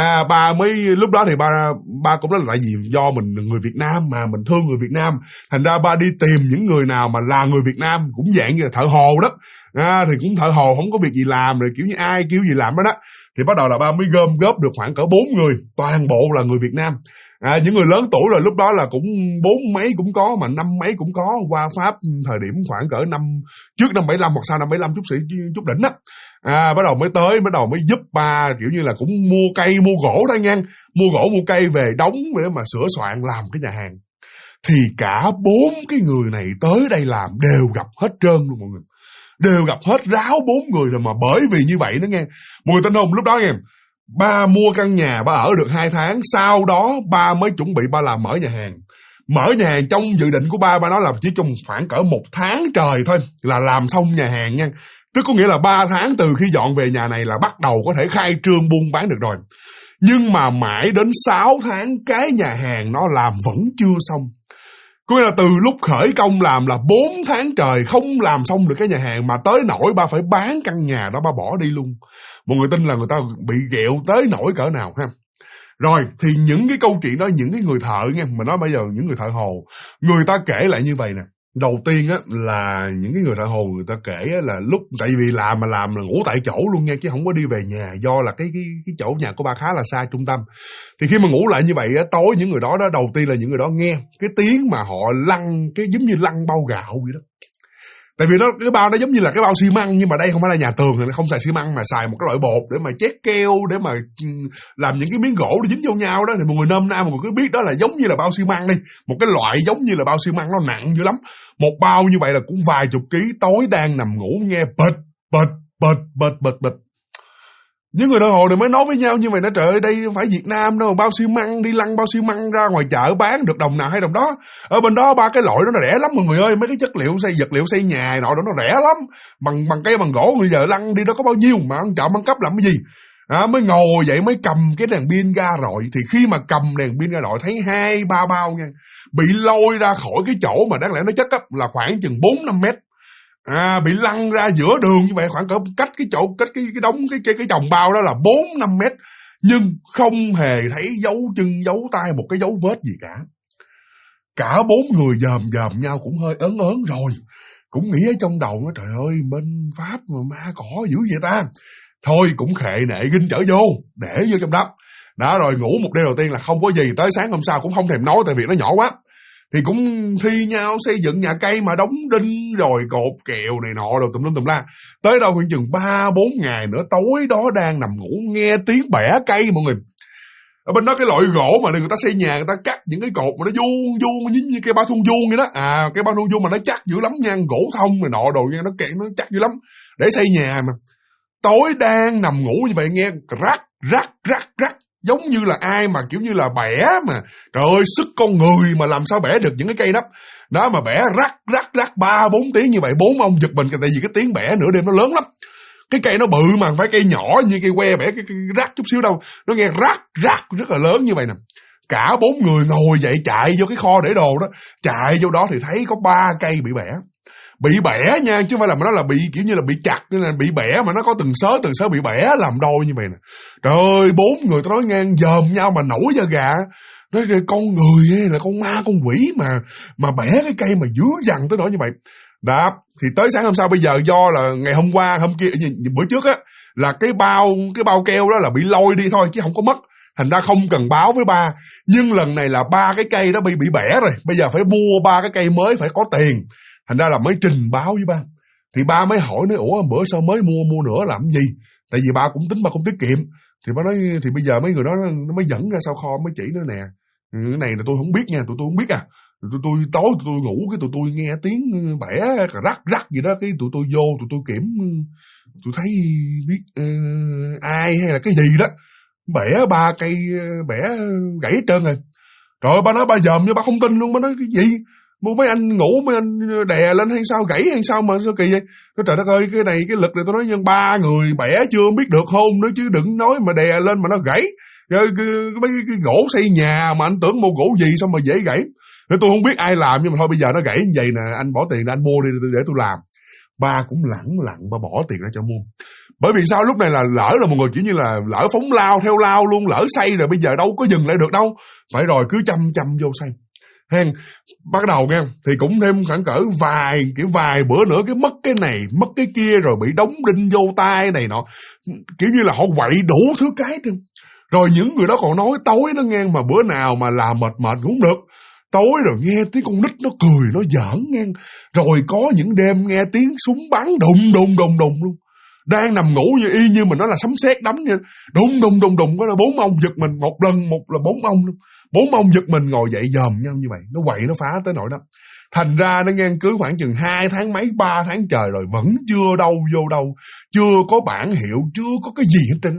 Ba mới lúc đó thì ba cũng nói là tại vì do mình người Việt Nam mà mình thương người Việt Nam, thành ra ba đi tìm những người nào mà là người Việt Nam, cũng dạng như là thợ hồ đó. Thì cũng thợ hồ không có việc gì làm, rồi kiểu như ai kêu gì làm đó. Thì bắt đầu là ba mới gom góp được khoảng cỡ 4 người, toàn bộ là người Việt Nam. Những người lớn tuổi rồi, lúc đó là cũng 4 mấy cũng có, mà 5 mấy cũng có, qua Pháp thời điểm khoảng cỡ trước năm 75 hoặc sau năm 75 chút đỉnh á. Bắt đầu mới giúp ba kiểu như là cũng mua cây mua gỗ đó nha, mua gỗ mua cây về đóng để mà sửa soạn làm cái nhà hàng. Thì cả 4 cái người này tới đây làm đều gặp hết trơn luôn mọi người, đều gặp hết ráo 4 người rồi. Mà bởi vì như vậy đó nghe, mọi người tin không, lúc đó nghe, ba mua căn nhà, ba ở được 2 tháng, sau đó ba mới chuẩn bị ba làm mở nhà hàng. Mở nhà hàng trong dự định của ba nói là chỉ trong khoảng cỡ 1 tháng trời thôi là làm xong nhà hàng nha. Tức có nghĩa là 3 tháng từ khi dọn về nhà này là bắt đầu có thể khai trương buôn bán được rồi. Nhưng mà mãi đến 6 tháng cái nhà hàng nó làm vẫn chưa xong. Có nghĩa là từ lúc khởi công làm là 4 tháng trời không làm xong được cái nhà hàng, mà tới nỗi ba phải bán căn nhà đó, ba bỏ đi luôn. Mọi người tin là người ta bị ghẹo tới nỗi cỡ nào ha. Rồi thì những cái câu chuyện đó, những cái người thợ nha, mà nói bây giờ những người thợ hồ, người ta kể lại như vậy nè. Đầu tiên á là những cái người thợ hồ người ta kể á, là lúc tại vì làm là ngủ tại chỗ luôn nha, chứ không có đi về nhà, do là cái chỗ nhà của ba khá là xa trung tâm. Thì khi mà ngủ lại như vậy á, tối những người đó đầu tiên là những người đó nghe cái tiếng mà họ lăn, cái giống như lăn bao gạo vậy đó. Tại vì cái bao nó giống như là cái bao xi măng, nhưng mà đây không phải là nhà tường, nó không xài xi măng mà xài một cái loại bột để mà chét keo, để mà làm những cái miếng gỗ để dính vô nhau đó. Thì mọi người nôm na mọi người cứ biết đó là giống như là bao xi măng đi, một cái loại giống như là bao xi măng, nó nặng dữ lắm. Một bao như vậy là cũng vài chục ký. Tối đang nằm ngủ nghe bịch. Những người thợ hồ này mới nói với nhau như vậy đó: trời ơi, đây không phải Việt Nam đâu, bao xi măng, đi lăn bao xi măng ra ngoài chợ bán được đồng nào hay đồng đó. Ở bên đó ba cái loại đó nó rẻ lắm mọi người ơi, mấy cái chất liệu vật liệu xây nhà nọ đó nó rẻ lắm, bằng cây bằng gỗ, bây giờ lăn đi đó có bao nhiêu mà ăn trộm ăn cắp làm cái gì. Mới ngồi vậy mới cầm cái đèn pin ra rọi. Thì khi mà cầm đèn pin ra rọi thấy 2-3 bao nha, bị lôi ra khỏi cái chỗ mà đáng lẽ nó chất á, là khoảng chừng 4-5 mét. Bị lăn ra giữa đường như vậy, khoảng cỡ cách cái đống cái chồng bao đó là 4-5 mét, nhưng không hề thấy dấu chân dấu tay một cái dấu vết gì cả. Cả 4 người dòm nhau cũng hơi ớn rồi, cũng nghĩ ở trong đầu nó: trời ơi, bên Pháp mà ma cỏ dữ vậy ta. Thôi cũng khệ nệ ginh chở vô, để vô trong đó. Đó, rồi ngủ một đêm đầu tiên là không có gì, tới sáng hôm sau cũng không thèm nói tại vì nó nhỏ quá. Thì cũng thi nhau xây dựng nhà cây mà đóng đinh rồi cột kèo này nọ rồi tùm lum tùm la. Tới đâu khoảng chừng 3-4 ngày nữa, tối đó đang nằm ngủ nghe tiếng bẻ cây mọi người. Ở bên đó cái loại gỗ mà người ta xây nhà, người ta cắt những cái cột mà nó vuông như cây bao thun vuông vậy đó. Cái bao thun vuông mà nó chắc dữ lắm nha, gỗ thông này nọ đồ nha, nó kẹt nó chắc dữ lắm để xây nhà mà. Tối đang nằm ngủ như vậy nghe rắc, giống như là ai mà kiểu như là bẻ mà. Trời ơi, sức con người mà làm sao bẻ được những cái cây đó. Đó mà bẻ rắc 3-4 tiếng như vậy, 4 ông giật mình tại vì cái tiếng bẻ nửa đêm nó lớn lắm. Cái cây nó bự mà không phải cây nhỏ như cây que bẻ cái rắc chút xíu đâu. Nó nghe rắc rất là lớn như vậy nè. Cả 4 người ngồi dậy chạy vô cái kho để đồ đó. Chạy vô đó thì thấy có 3 cây bị bẻ. Bị bẻ nha, chứ không phải là nó là bị kiểu như là bị chặt, nên là bị bẻ mà nó có từng sớ bị bẻ làm đôi như vậy nè. Trời ơi, 4 người tôi nói ngang dòm nhau mà nổi da gà. Nói con người hay là con ma con quỷ mà bẻ cái cây mà dữ dằn tới nỗi như vậy. Đó, thì tới sáng hôm sau bây giờ do là ngày hôm qua, hôm kia, bữa trước á, là cái bao keo đó là bị lôi đi thôi chứ không có mất. Thành ra không cần báo với ba. Nhưng lần này là 3 cái cây đó bị bẻ rồi. Bây giờ phải mua 3 cái cây mới, phải có tiền. Thành ra là mới trình báo với ba. Thì ba mới hỏi nói ủa bữa sao mới mua nữa làm gì? Tại vì ba cũng tính ba không tiết kiệm. Thì ba nói thì bây giờ mấy người đó nó mới dẫn ra sau kho mới chỉ nó nè. Cái này là tôi không biết nha, tụi tôi không biết à. Tôi tối tụi tôi ngủ cái tụi tôi nghe tiếng bẻ rắc gì đó, cái tụi tôi vô tụi tôi kiểm, tôi thấy biết ai hay là cái gì đó bẻ 3 cây bẻ gãy hết trơn rồi. Rồi ba nói ba dòm nhưng ba không tin luôn, ba nói cái gì mua mấy anh ngủ mấy anh đè lên hay sao gãy hay sao mà sao kỳ vậy. Nói trời đất ơi, cái này cái lực này tôi nói nhân 3 người bẻ chưa biết được hôn nữa chứ đừng nói mà đè lên mà nó gãy. Rồi mấy cái gỗ xây nhà mà anh tưởng mua gỗ gì sao mà dễ gãy. Để tôi không biết ai làm nhưng mà thôi bây giờ nó gãy như vậy nè, anh bỏ tiền ra anh mua đi để tôi làm. Ba cũng lẳng ba bỏ tiền ra cho mua. Bởi vì sao lúc này là lỡ là một người kiểu như là lỡ phóng lao theo lao luôn, lỡ xây rồi bây giờ đâu có dừng lại được đâu. Phải rồi cứ chăm vô xây. Hen, bắt đầu nha, thì cũng thêm khoảng cỡ vài bữa nữa cái mất cái này, mất cái kia rồi bị đóng đinh vô tay này nọ. Kiểu như là họ quậy đủ thứ cái trơn. Rồi những người đó còn nói tối nó nghe mà bữa nào mà làm mệt cũng không được. Tối rồi nghe tiếng con nít nó cười, nó giỡn nghe. Rồi có những đêm nghe tiếng súng bắn đùng luôn. Đang nằm ngủ như y như mà nó là sấm sét đánh nha. Đùng có là 4 ông giật mình, một là 4 ông luôn. 4 ông giật mình ngồi dậy dòm nhau như vậy. Nó quậy nó phá tới nỗi đó. Thành ra nó nghe cứ khoảng chừng 2 tháng mấy 3 tháng trời rồi vẫn chưa đâu vô đâu. Chưa có bản hiệu, chưa có cái gì hết trơn.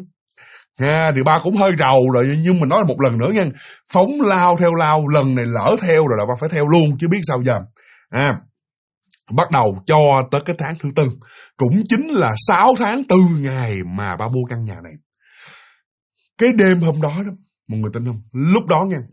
Thì ba cũng hơi rầu rồi, nhưng mà nói một lần nữa nha, phóng lao theo lao, lần này lỡ theo rồi là ba phải theo luôn chứ biết sao giờ. Bắt đầu cho tới cái tháng thứ 4, cũng chính là 6 tháng 4 ngày mà ba mua căn nhà này. Cái đêm hôm đó mọi người tin không, lúc đó nha,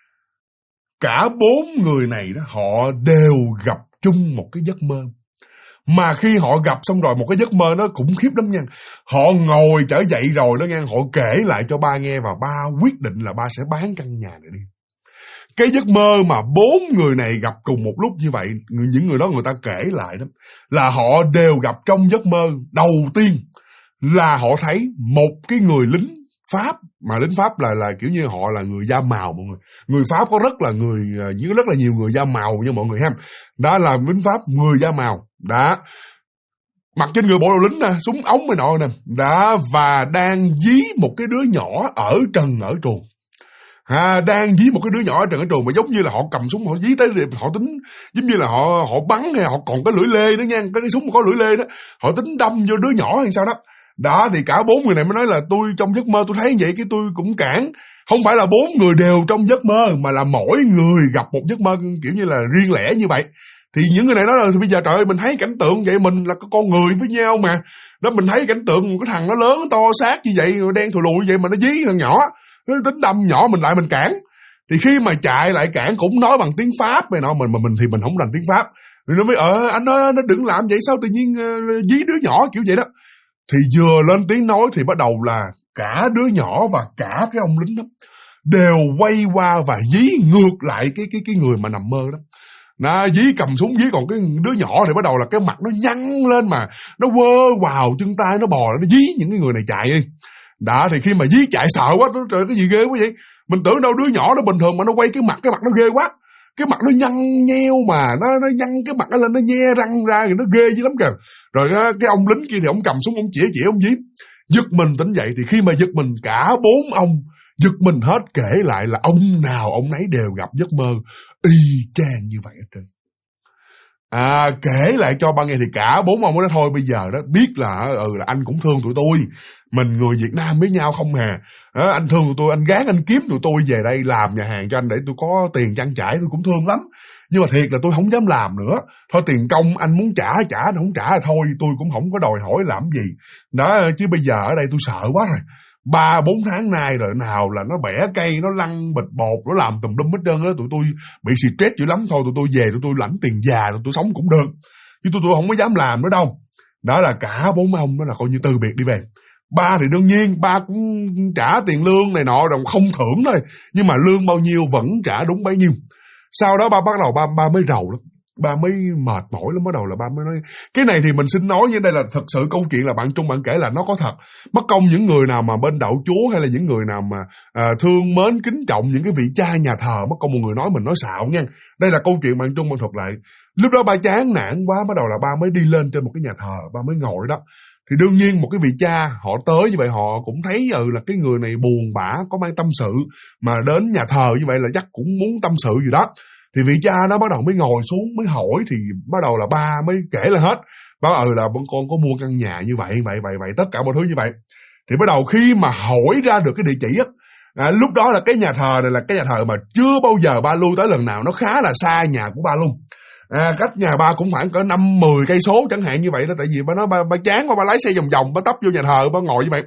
cả 4 người này đó họ đều gặp chung một cái giấc mơ. Mà khi họ gặp xong rồi một cái giấc mơ nó khủng khiếp lắm nha. Họ ngồi trở dậy rồi đó nha, họ kể lại cho ba nghe và ba quyết định là ba sẽ bán căn nhà này đi. Cái giấc mơ mà 4 người này gặp cùng một lúc như vậy, những người đó người ta kể lại đó, là họ đều gặp trong giấc mơ. Đầu tiên là họ thấy một cái người lính Pháp, mà lính Pháp là kiểu như họ là người da màu mọi người. Người Pháp có rất là nhiều người da màu nha mọi người ha. Đó là lính Pháp người da màu. Đó. Mặc trên người bộ đồ lính nè, súng ống này nọ nè. Đó, và đang dí một cái đứa nhỏ ở trần ở truồng. Đang dí một cái đứa nhỏ ở trần ở truồng mà giống như là họ cầm súng họ dí tới họ tính giống như là họ bắn hay họ còn cái lưỡi lê nữa nha, cái súng mà có lưỡi lê đó, họ tính đâm vô đứa nhỏ hay sao đó. Đó thì cả 4 người này mới nói là tôi trong giấc mơ tôi thấy vậy cái tôi cũng cản. Không phải là 4 người đều trong giấc mơ mà là mỗi người gặp một giấc mơ kiểu như là riêng lẻ như vậy. Thì những người này nói là bây giờ trời ơi mình thấy cảnh tượng vậy, mình là con người với nhau mà. Đó mình thấy cảnh tượng một cái thằng nó lớn to xác như vậy đen thù lù như vậy mà nó dí thằng nhỏ, nó tính đâm nhỏ mình lại mình cản. Thì khi mà chạy lại cản cũng nói bằng tiếng Pháp này nọ, mình thì mình không rành tiếng Pháp. Rồi nó mới anh nói nó đừng làm vậy sao tự nhiên dí đứa nhỏ kiểu vậy đó. Thì vừa lên tiếng nói thì bắt đầu là cả đứa nhỏ và cả cái ông lính đó đều quay qua và dí ngược lại cái người mà nằm mơ đó. Nó dí cầm súng dí, còn cái đứa nhỏ thì bắt đầu là cái mặt nó nhăn lên mà nó quơ vào chân tay, nó bò nó dí những cái người này chạy đi. Đó, thì khi mà dí chạy sợ quá, trời cái gì ghê quá vậy. Mình tưởng đâu đứa nhỏ nó bình thường mà nó quay cái mặt nó ghê quá. Cái mặt nó nhăn nheo mà nó nhăn cái mặt nó lên, nó nhe răng ra thì nó ghê dữ lắm kìa. Rồi cái ông lính kia thì ông cầm súng ông chỉ ông dí. Giật mình tỉnh dậy, thì khi mà giật mình cả 4 ông giật mình hết, kể lại là ông nào ông nấy đều gặp giấc mơ y chang như vậy hết trơn. Kể lại cho ba nghe thì cả 4 ông nói thôi bây giờ đó biết là là anh cũng thương tụi tôi, mình người Việt Nam với nhau không hề. Anh thương tụi tôi, anh gán anh kiếm tụi tôi về đây làm nhà hàng cho anh để tôi có tiền trang trải, tôi cũng thương lắm. Nhưng mà thiệt là tôi không dám làm nữa. Thôi tiền công anh muốn trả, anh không trả thôi, tôi cũng không có đòi hỏi làm gì. Đó, chứ bây giờ ở đây tôi sợ quá rồi. 3-4 tháng nay rồi, nào là nó bẻ cây, nó lăn bịch bột, nó làm tùm lum hết trơn á. Tụi tôi bị stress dữ lắm. Thôi tụi tôi về, tụi tôi lãnh tiền già, tụi tôi sống cũng được, chứ tụi tôi không có dám làm nữa đâu. Đó là cả 4 ông đó là coi như từ biệt đi về. Ba thì đương nhiên ba cũng trả tiền lương này nọ rồi, không thưởng thôi, nhưng mà lương bao nhiêu vẫn trả đúng bấy nhiêu. Sau đó ba bắt đầu ba mới rầu lắm, ba mới mệt mỏi lắm. Bắt đầu là ba mới nói cái này thì mình xin nói như đây là thật sự câu chuyện là bạn Trung bạn kể là nó có thật. Mất công những người nào mà bên đạo Chúa hay là những người nào mà thương mến kính trọng những cái vị cha nhà thờ, mất công một người nói mình nói xạo nha. Đây là câu chuyện bạn Trung bạn thuật lại. Lúc đó ba chán nản quá, bắt đầu là ba mới đi lên trên một cái nhà thờ, ba mới ngồi đó. Thì đương nhiên một cái vị cha họ tới như vậy, họ cũng thấy là cái người này buồn bã, có mang tâm sự, mà đến nhà thờ như vậy là chắc cũng muốn tâm sự gì đó. Thì vị cha đó bắt đầu mới ngồi xuống mới hỏi, thì bắt đầu là ba mới kể lại hết. Bảo là con có mua căn nhà như vậy tất cả mọi thứ như vậy. Thì bắt đầu khi mà hỏi ra được cái địa chỉ á, lúc đó là cái nhà thờ này là cái nhà thờ mà chưa bao giờ ba lui tới lần nào, nó khá là xa nhà của ba luôn. Cách nhà ba cũng khoảng cỡ 5-10 cây số chẳng hạn như vậy đó. Tại vì ba nói ba chán quá, ba lái xe vòng ba tấp vô nhà thờ, ba ngồi như vậy.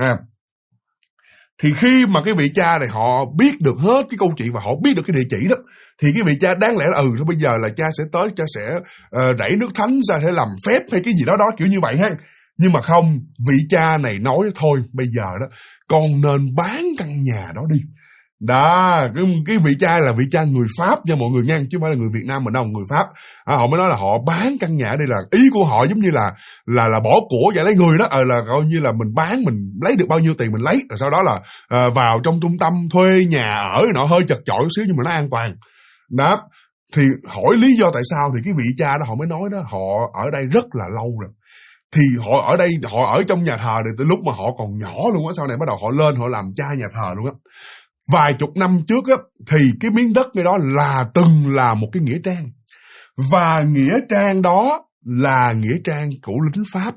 Thì khi mà cái vị cha này họ biết được hết cái câu chuyện và họ biết được cái địa chỉ đó, thì cái vị cha đáng lẽ là thôi bây giờ là cha sẽ tới, cha sẽ rảy nước thánh ra để làm phép hay cái gì đó kiểu như vậy ha. Nhưng mà không, vị cha này nói thôi bây giờ đó con nên bán căn nhà đó đi. Đó, cái vị cha là vị cha người Pháp nha mọi người nha, chứ không phải là người Việt Nam mình đâu, người Pháp. Họ mới nói là họ bán căn nhà đây, là ý của họ giống như là bỏ của và lấy người đó, là coi như là mình bán, mình lấy được bao nhiêu tiền mình lấy, rồi sau đó là vào trong trung tâm thuê nhà ở, nó hơi chật chội một xíu nhưng mà nó an toàn. Đó, thì hỏi lý do tại sao thì cái vị cha đó họ mới nói đó, họ ở đây rất là lâu rồi. Thì họ ở đây, họ ở trong nhà thờ này từ lúc mà họ còn nhỏ luôn á, sau này bắt đầu họ lên họ làm cha nhà thờ luôn á. Vài chục năm trước á, thì cái miếng đất này đó từng là một cái nghĩa trang. Và nghĩa trang đó là nghĩa trang của lính Pháp.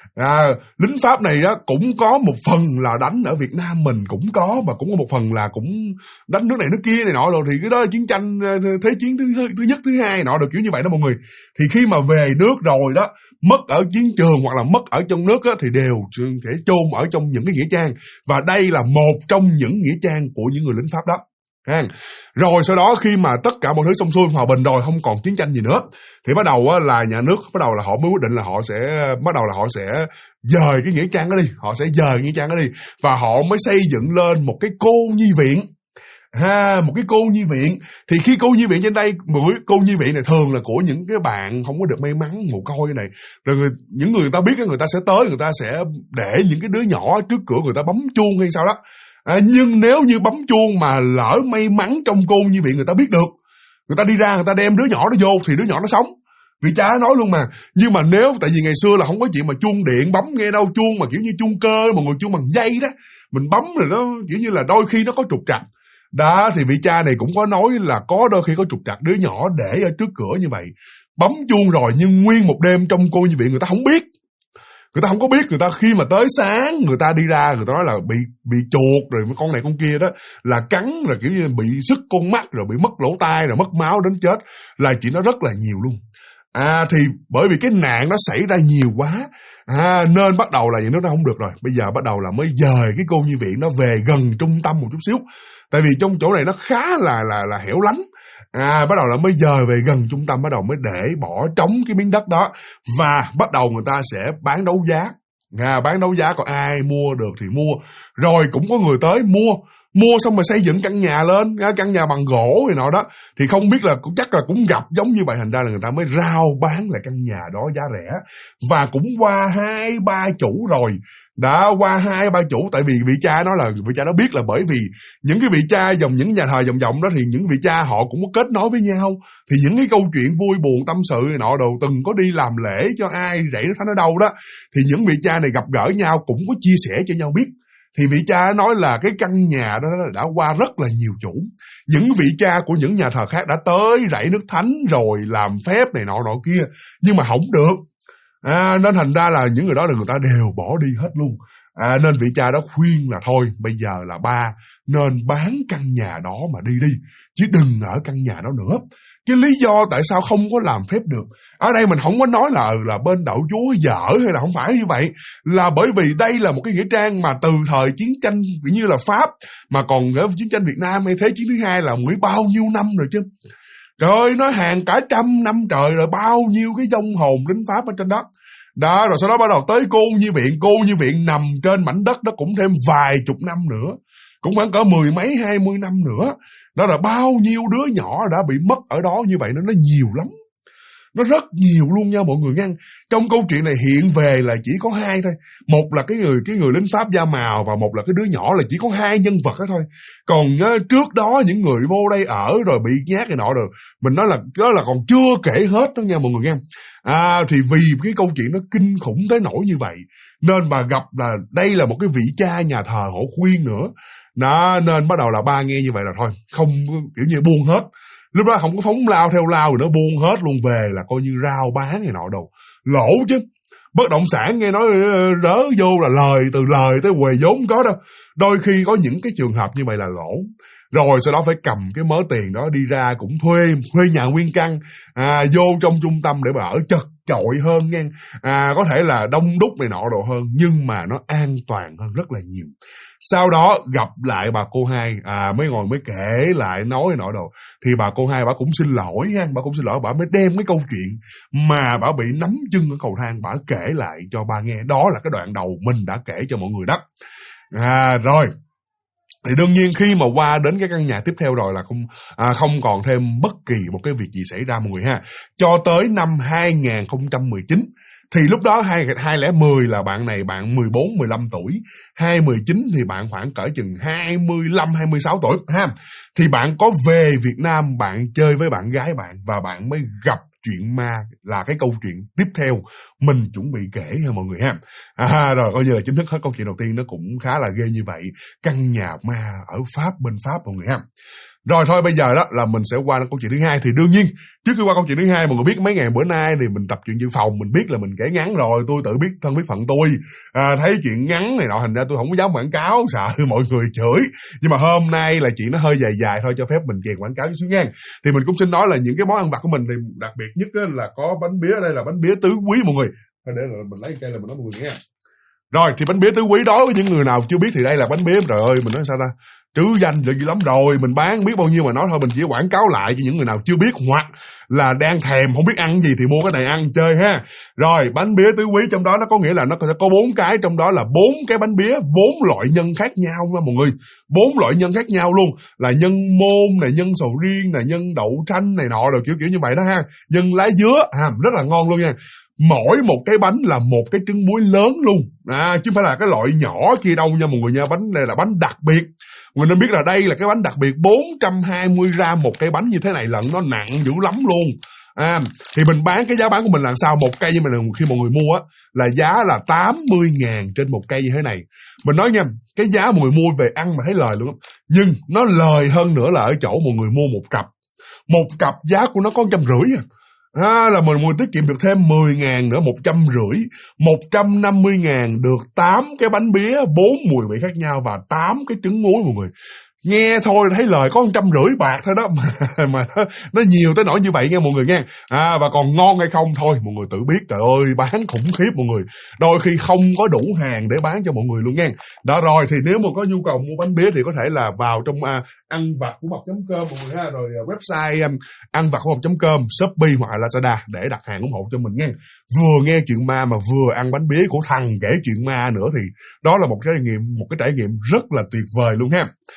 Lính Pháp này á, cũng có một phần là đánh ở Việt Nam mình cũng có, và cũng có một phần là cũng đánh nước này nước kia này nọ rồi. Thì cái đó là chiến tranh thế chiến thứ nhất, thứ hai nọ, được kiểu như vậy đó mọi người. Thì khi mà về nước rồi đó, mất ở chiến trường hoặc là mất ở trong nước á, thì đều sẽ chôn ở trong những cái nghĩa trang. Và đây là một trong những nghĩa trang của những người lính Pháp đó. Rồi sau đó khi mà tất cả mọi thứ xong xuôi, hòa bình rồi, không còn chiến tranh gì nữa, thì bắt đầu là nhà nước bắt đầu là họ mới quyết định là họ sẽ dời cái nghĩa trang đó đi, họ sẽ dời nghĩa trang đó đi, và họ mới xây dựng lên một cái cô nhi viện. Một cái cô nhi viện. Thì khi cô nhi viện trên đây, mỗi cô nhi viện này thường là của những cái bạn không có được may mắn mồ côi này. Rồi những người ta biết, người ta sẽ tới, người ta sẽ để những cái đứa nhỏ trước cửa, người ta bấm chuông hay sao đó. Nhưng nếu như bấm chuông mà lỡ may mắn trong cô nhi viện người ta biết được, người ta đi ra, người ta đem đứa nhỏ đó vô thì đứa nhỏ nó sống. Vị cha nói luôn mà. Nhưng mà nếu, tại vì ngày xưa là không có chuyện mà chuông điện bấm nghe đâu, chuông mà kiểu như chuông cơ, mọi người chuông bằng dây đó, mình bấm rồi nó kiểu như là đôi khi nó có trục trặc. Đó, thì vị cha này cũng có nói là có đôi khi có trục trặc, đứa nhỏ để ở trước cửa như vậy, bấm chuông rồi nhưng nguyên một đêm trong cô nhi viện người ta không biết. Người ta không có biết, người ta khi mà tới sáng người ta đi ra, người ta nói là bị chuột rồi con này con kia đó là cắn, rồi kiểu như bị sứt con mắt, rồi bị mất lỗ tai, rồi mất máu đến chết, là chuyện đó rất là nhiều luôn. Thì bởi vì cái nạn nó xảy ra nhiều quá, nên bắt đầu là những nước đó không được rồi. Bây giờ bắt đầu là mới dời cái cô nhi viện nó về gần trung tâm một chút xíu, tại vì trong chỗ này nó khá là hẻo lánh. Bắt đầu là mới dời về gần trung tâm, bắt đầu mới để bỏ trống cái miếng đất đó, và bắt đầu người ta sẽ bán đấu giá. Bán đấu giá, còn ai mua được thì mua. Rồi cũng có người tới mua, mua xong rồi xây dựng căn nhà lên, căn nhà bằng gỗ rồi nọ đó, thì không biết là chắc là cũng gặp giống như vậy, thành ra là người ta mới rao bán lại căn nhà đó giá rẻ. Và cũng qua 2-3 chủ rồi, đã qua 2-3 chủ, tại vì vị cha nó biết là bởi vì những cái vị cha những nhà thờ vòng đó thì những vị cha họ cũng có kết nối với nhau, thì những cái câu chuyện vui buồn tâm sự này nọ đồ từng có đi làm lễ cho ai rẫy nó thánh ở đâu đó, thì những vị cha này gặp gỡ nhau cũng có chia sẻ cho nhau biết. Thì vị cha nói là cái căn nhà đó đã qua rất là nhiều chủ. Những vị cha của những nhà thờ khác đã tới rảy nước thánh rồi làm phép này nọ kia, nhưng mà không được. Nên thành ra là những người đó là người ta đều bỏ đi hết luôn. Nên vị cha đó khuyên là thôi bây giờ là ba nên bán căn nhà đó mà đi, chứ đừng ở căn nhà đó nữa. Cái lý do tại sao không có làm phép được, ở đây mình không có nói là bên đạo Chúa dở hay là không phải như vậy, là bởi vì đây là một cái nghĩa trang mà từ thời chiến tranh như là Pháp, mà còn ở chiến tranh Việt Nam hay Thế chiến thứ hai là mới bao nhiêu năm rồi chứ. Trời ơi, nói hàng cả 100 năm trời rồi, bao nhiêu cái vong hồn lính Pháp ở trên đó. Đó, rồi sau đó bắt đầu tới Cô Nhi Viện nằm trên mảnh đất đó cũng thêm vài chục năm nữa, cũng khoảng cỡ 10 mấy 20 năm nữa. Đó là bao nhiêu đứa nhỏ đã bị mất ở đó như vậy, nó nhiều lắm. Nó rất nhiều luôn nha mọi người nghe. Trong câu chuyện này hiện về là chỉ có hai thôi. Một là cái người lính Pháp da màu, và một là cái đứa nhỏ, là chỉ có hai nhân vật đó thôi. Còn trước đó những người vô đây ở rồi bị nhát này nọ rồi, mình nói là đó là còn chưa kể hết đó nha mọi người nghe. Thì vì cái câu chuyện nó kinh khủng tới nỗi như vậy, nên bà gặp là đây là một cái vị cha nhà thờ họ khuyên nữa. Đó, nên bắt đầu là ba nghe như vậy là thôi, không kiểu như buông hết. Lúc đó không có phóng lao theo lao nữa, buông hết luôn, về là coi như rao bán này nọ đâu. Lỗ chứ. Bất động sản nghe nói rớ vô là lời, từ lời tới huề vốn không có đâu. Đôi khi có những cái trường hợp như vậy là lỗ. Rồi sau đó phải cầm cái mớ tiền đó đi ra cũng thuê nhà nguyên căn, vô trong trung tâm để mà ở chật chội hơn nha. Có thể là đông đúc này nọ đồ hơn, nhưng mà nó an toàn hơn rất là nhiều. Sau đó gặp lại bà cô hai, mới kể lại nói nọ đồ, thì bà cô hai bà cũng xin lỗi ha, bà cũng xin lỗi, bà mới đem cái câu chuyện mà bà bị nắm chân ở cầu thang, bà kể lại cho ba nghe. Đó là cái đoạn đầu mình đã kể cho mọi người đó. Rồi thì đương nhiên khi mà qua đến cái căn nhà tiếp theo rồi là không còn thêm bất kỳ một cái việc gì xảy ra mọi người ha. Cho tới năm 2019 thì lúc đó 2010 là bạn này bạn 14-15 tuổi, 2019 thì bạn khoảng cỡ chừng 25-26 tuổi ha. Thì bạn có về Việt Nam, bạn chơi với bạn gái bạn, và bạn mới gặp chuyện ma, là cái câu chuyện tiếp theo mình chuẩn bị kể ha mọi người ha. Rồi coi như là chính thức hết. Câu chuyện đầu tiên nó cũng khá là ghê như vậy, căn nhà ma ở Pháp, bên Pháp mọi người ha. Rồi thôi bây giờ đó là mình sẽ qua câu chuyện thứ hai. Thì đương nhiên trước khi qua câu chuyện thứ hai, mọi người biết mấy ngày bữa nay thì mình tập chuyện dự phòng, mình biết là mình kể ngắn rồi, tôi tự biết thân biết phận tôi. Thấy chuyện ngắn này nọ thành ra tôi không có dám quảng cáo, sợ mọi người chửi. Nhưng mà hôm nay là chuyện nó hơi dài thôi, cho phép mình chèn quảng cáo chút xíu nha. Thì mình cũng xin nói là những cái món ăn vặt của mình thì đặc biệt nhất là có bánh bía. Đây là bánh bía tứ quý mọi người. Thôi để mình lấy cây là mình nói mọi người nghe. Rồi thì bánh bía tứ quý đó, với những người nào chưa biết thì đây là bánh bía, trời ơi mình nói sao ta, trứ danh dữ lắm rồi, mình bán biết bao nhiêu mà nói thôi, mình chỉ quảng cáo lại cho những người nào chưa biết hoặc là đang thèm không biết ăn gì thì mua cái này ăn chơi ha. Rồi bánh bía tứ quý trong đó nó có nghĩa là nó sẽ có 4 cái, trong đó là 4 cái bánh bía 4 loại nhân khác nhau nha mọi người. 4 loại nhân khác nhau luôn, là nhân môn này, nhân sầu riêng này, nhân đậu xanh này nọ rồi kiểu như vậy đó ha. Nhân lá dứa rất là ngon luôn nha. Mỗi một cái bánh là một cái trứng muối lớn luôn, chứ không phải là cái loại nhỏ kia đâu nha mọi người nha. Bánh này là bánh đặc biệt, mình nên biết là đây là cái bánh đặc biệt. 420 gram một cái bánh như thế này lận, nó nặng dữ lắm luôn. Thì mình bán, cái giá bán của mình là sao, một cây như mình khi mọi người mua á là giá là 80.000 trên một cây như thế này. Mình nói nha, cái giá mọi người mua về ăn mà thấy lời luôn á. Nhưng nó lời hơn nữa là ở chỗ mọi người mua một cặp giá của nó có 150 là mình tiết kiệm được thêm 10.000 nữa, 150. 150.000 được 8 cái bánh bía 4 mùi vị khác nhau và 8 cái trứng muối mọi người. Nghe thôi thấy lời có 150 bạc thôi đó mà nó nhiều tới nỗi như vậy nha mọi người nha. Và còn ngon hay không thôi mọi người tự biết. Trời ơi bán khủng khiếp mọi người, đôi khi không có đủ hàng để bán cho mọi người luôn nha. Đó rồi thì nếu mà có nhu cầu mua bánh bía thì có thể là vào trong ăn vặt của mập.com mọi người ha, rồi website ăn vặt của mập.com, Shopee hoặc là Lazada để đặt hàng ủng hộ cho mình nha. Vừa nghe chuyện ma mà vừa ăn bánh bía của thằng kể chuyện ma nữa thì đó là một cái trải nghiệm rất là tuyệt vời luôn ha.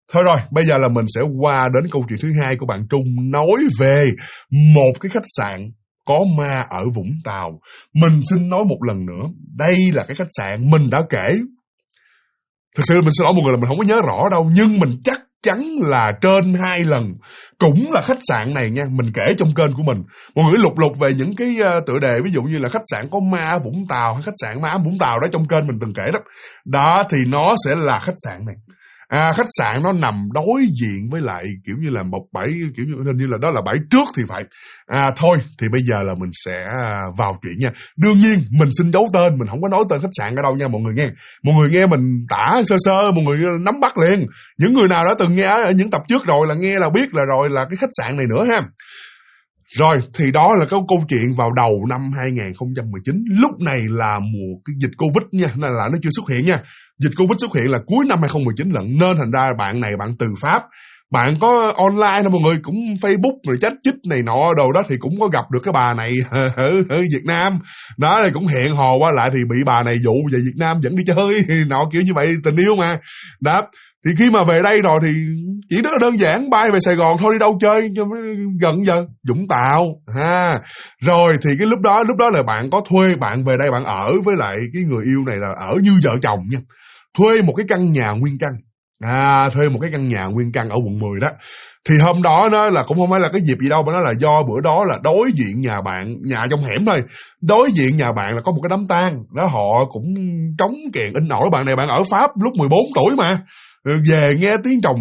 Thôi rồi, bây giờ là mình sẽ qua đến câu chuyện thứ hai của bạn Trung, nói về một cái khách sạn có ma ở Vũng Tàu. Mình xin nói một lần nữa, đây là cái khách sạn mình đã kể. Thực sự mình xin lỗi mọi người là mình không có nhớ rõ đâu, nhưng mình chắc chắn là trên 2 lần cũng là khách sạn này nha, mình kể trong kênh của mình. Mọi người lục lục về những cái tựa đề ví dụ như là khách sạn có ma ở Vũng Tàu hay khách sạn ma ở Vũng Tàu đó, trong kênh mình từng kể đó. Đó thì nó sẽ là khách sạn này. Khách sạn nó nằm đối diện với lại kiểu như là một bãi, kiểu như là đó là bãi trước thì phải. Thôi thì bây giờ là mình sẽ vào chuyện nha. Đương nhiên mình xin giấu tên, mình không có nói tên khách sạn ở đâu nha mọi người nghe. Mọi người nghe mình tả sơ sơ, mọi người nắm bắt liền. Những người nào đã từng nghe ở những tập trước rồi là nghe là biết là rồi là cái khách sạn này nữa ha. Rồi thì đó là cái câu chuyện vào đầu năm 2019. Lúc này là mùa cái dịch Covid nha, nên là nó chưa xuất hiện nha. Dịch Covid xuất hiện là cuối năm 2019 lận, nên thành ra bạn này bạn từ Pháp, bạn có online thôi mọi người, cũng Facebook rồi chat chích này nọ đồ đó, thì cũng có gặp được cái bà này ở Việt Nam. Đó thì cũng hẹn hò qua lại thì bị bà này dụ về Việt Nam dẫn đi chơi nọ kiểu như vậy, tình yêu mà. Đó. Thì khi mà về đây rồi thì chỉ rất là đơn giản, bay về Sài Gòn thôi, đi đâu chơi cho gần giờ, Vũng Tàu ha. Rồi thì cái lúc đó là bạn có thuê, bạn về đây bạn ở với lại cái người yêu này là ở như vợ chồng nha. Thuê một cái căn nhà nguyên căn. Thuê một cái căn nhà nguyên căn ở quận 10 đó. Thì hôm đó nó là cũng không phải là cái dịp gì đâu, mà nó là do bữa đó là đối diện nhà bạn, nhà trong hẻm thôi, đối diện nhà bạn là có một cái đám tang đó, họ cũng trống kèn in ỏi. Bạn này bạn ở Pháp lúc 14 tuổi mà, về nghe tiếng trống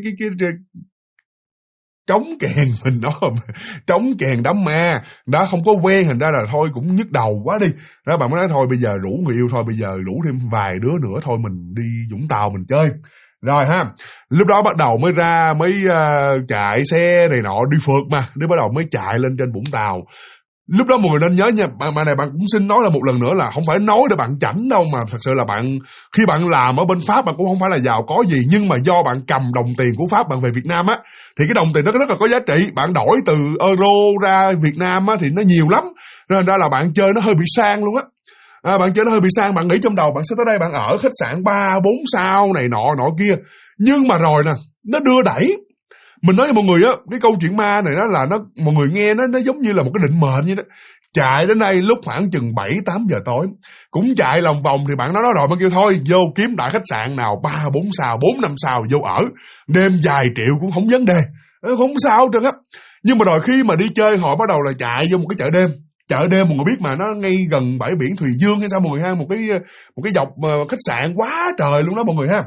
kèn, mình nói trống kèn đám ma đó, không có quen, thành ra là thôi cũng nhức đầu quá đi đó. Bạn mới nói thôi bây giờ rủ người yêu, thôi bây giờ rủ thêm vài đứa nữa thôi, mình đi Vũng Tàu mình chơi. Rồi ha, lúc đó bắt đầu mới ra mới chạy xe này nọ đi phượt mà, bắt đầu mới chạy lên trên Vũng Tàu. Lúc đó mọi người nên nhớ nha, bạn này bạn cũng xin nói là một lần nữa là không phải nói để bạn chảnh đâu, mà thật sự là bạn, khi bạn làm ở bên Pháp bạn cũng không phải là giàu có gì, nhưng mà do bạn cầm đồng tiền của Pháp bạn về Việt Nam á, thì cái đồng tiền nó rất là có giá trị. Bạn đổi từ euro ra Việt Nam á thì nó nhiều lắm, nên ra là bạn chơi nó hơi bị sang luôn á. Bạn chơi nó hơi bị sang, bạn nghĩ trong đầu bạn sẽ tới đây bạn ở khách sạn 3-4 sao này nọ kia, nhưng mà rồi nè, nó đưa đẩy. Mình nói với mọi người á, cái câu chuyện ma này đó là nó, mọi người nghe nó giống như là một cái định mệnh vậy đó. Chạy đến đây lúc khoảng chừng 7-8 giờ tối, cũng chạy lòng vòng thì bạn nói rồi, bạn kêu thôi vô kiếm đại khách sạn nào 3-4 sao, 4-5 sao vô ở, đêm vài triệu cũng không vấn đề, không sao trơn á. Nhưng mà rồi khi mà đi chơi họ bắt đầu là chạy vô một cái chợ đêm. Chợ đêm mọi người biết mà, nó ngay gần bãi biển Thùy Dương hay sao mọi người ha, một cái dọc khách sạn quá trời luôn đó mọi người ha.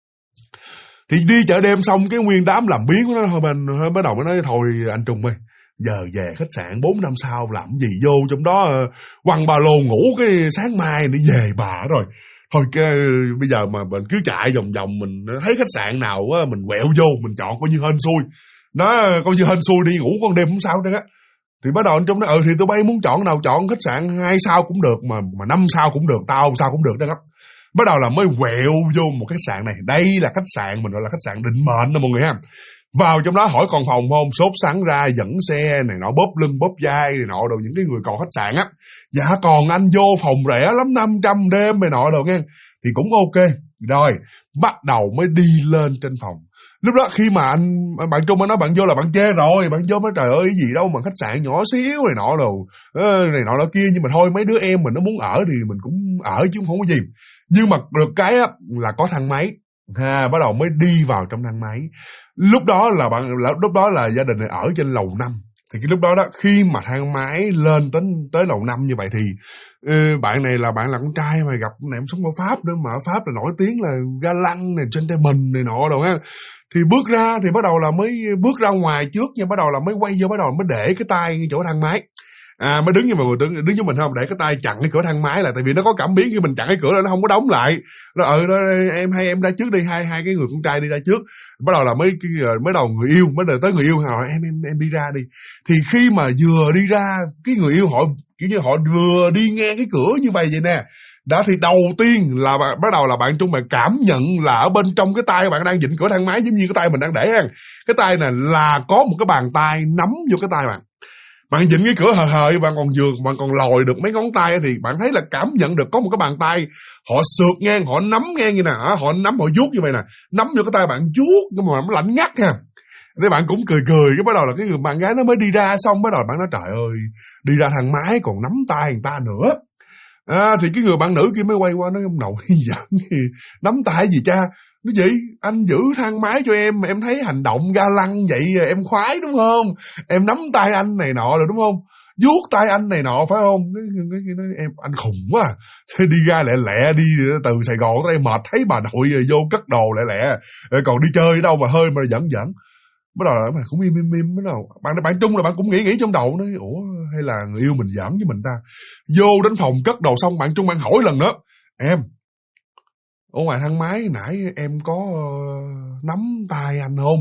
Thì đi chợ đêm xong cái nguyên đám làm biến của nó thôi, bên bắt đầu mới nói thôi anh Trung ơi, giờ về khách sạn 4-5 sao làm gì, vô trong đó quăng ba lô ngủ cái sáng mai đi về bà rồi. Thôi cái bây giờ mà mình cứ chạy vòng vòng, mình thấy khách sạn nào á mình quẹo vô, mình chọn coi như hên xui. Nó coi như hên xui đi ngủ con đêm không sao đó á. Thì bắt đầu anh Trung nói thì tụi bay muốn chọn nào chọn, khách sạn 2 sao cũng được, mà 5 sao cũng được, tao sao cũng được đó. Bắt đầu là mới quẹo vô một khách sạn này. Đây là khách sạn mình gọi là khách sạn định mệnh đó mọi người ha. Vào trong đó hỏi còn phòng không, sốt sắng ra dẫn xe này nọ, bóp lưng bóp vai này nọ đồ, những cái người còn khách sạn á. Dạ còn anh vô phòng rẻ lắm, 500 đêm này nọ đồ nghe, thì cũng ok. Rồi bắt đầu mới đi lên trên phòng. Lúc đó khi mà bạn Trung nói bạn vô là bạn chê rồi, bạn vô mới trời ơi cái gì đâu mà khách sạn nhỏ xíu này nọ đồ, này nọ đó kia, nhưng mà thôi mấy đứa em mình nó muốn ở thì mình cũng ở chứ không có gì. Nhưng mà được cái á là có thang máy ha, bắt đầu mới đi vào trong thang máy. Lúc đó là gia đình này ở trên lầu 5. Thì cái lúc đó khi mà thang máy lên tới lầu 5 như vậy thì bạn này là con trai mà gặp này, em sống ở Pháp nữa, mà ở Pháp là nổi tiếng là ga lăng này, gentleman này nọ đồ ha. Thì bước ra thì bắt đầu là mới bước ra ngoài trước nha, bắt đầu là mới quay vô, bắt đầu mới để cái tay ngay chỗ thang máy. Mới đứng như mọi người đứng với mình không, để cái tay chặn cái cửa thang máy lại, tại vì nó có cảm biến khi mình chặn cái cửa là nó không có đóng lại. Nó em ra trước đi, hai cái người con trai đi ra trước. Bắt đầu là mới đầu người yêu, mới tới người yêu hỏi em đi ra đi. Thì khi mà vừa đi ra, cái người yêu họ kiểu như họ vừa đi ngang cái cửa như vậy nè. Đó thì đầu tiên là bắt đầu là bạn Trung bạn cảm nhận là ở bên trong cái tay bạn đang vịn cửa thang máy, giống như cái tay mình đang để ha. Cái tay này là có một cái bàn tay nắm vô cái tay bạn. Bạn vịn cái cửa hờ hờ, bạn còn lòi được mấy ngón tay thì bạn thấy là cảm nhận được có một cái bàn tay họ sượt ngang, họ nắm ngang như nè, họ nắm, họ vuốt như vậy nè, nắm vô cái tay bạn vuốt, nhưng mà nó lạnh ngắt ha. Thế bạn cũng cười, cái bắt đầu là cái người bạn gái nó mới đi ra, xong bắt đầu bạn nói trời ơi, đi ra thang máy còn nắm tay người ta nữa. Thì cái người bạn nữ kia mới quay qua nói ông nội giỡn gì, nắm tay gì cha? Nói gì? Anh giữ thang máy cho em thấy hành động ga lăng vậy em khoái đúng không? Em nắm tay anh này nọ rồi đúng không? Vuốt tay anh này nọ phải không? Cái nói em anh khùng quá à. Thế đi ra lẹ đi từ Sài Gòn tới đây mệt thấy bà nội vô cất đồ lẹ còn đi chơi đâu mà hơi mà giỡn. Bắt đầu là cũng im bắt đầu bạn Trung là bạn cũng nghĩ trong đầu nói ủa hay là người yêu mình giỡn với mình ta. Vô đến phòng cất đồ xong bạn Trung bạn hỏi lần nữa, em ở ngoài thang máy nãy em có nắm tay anh không?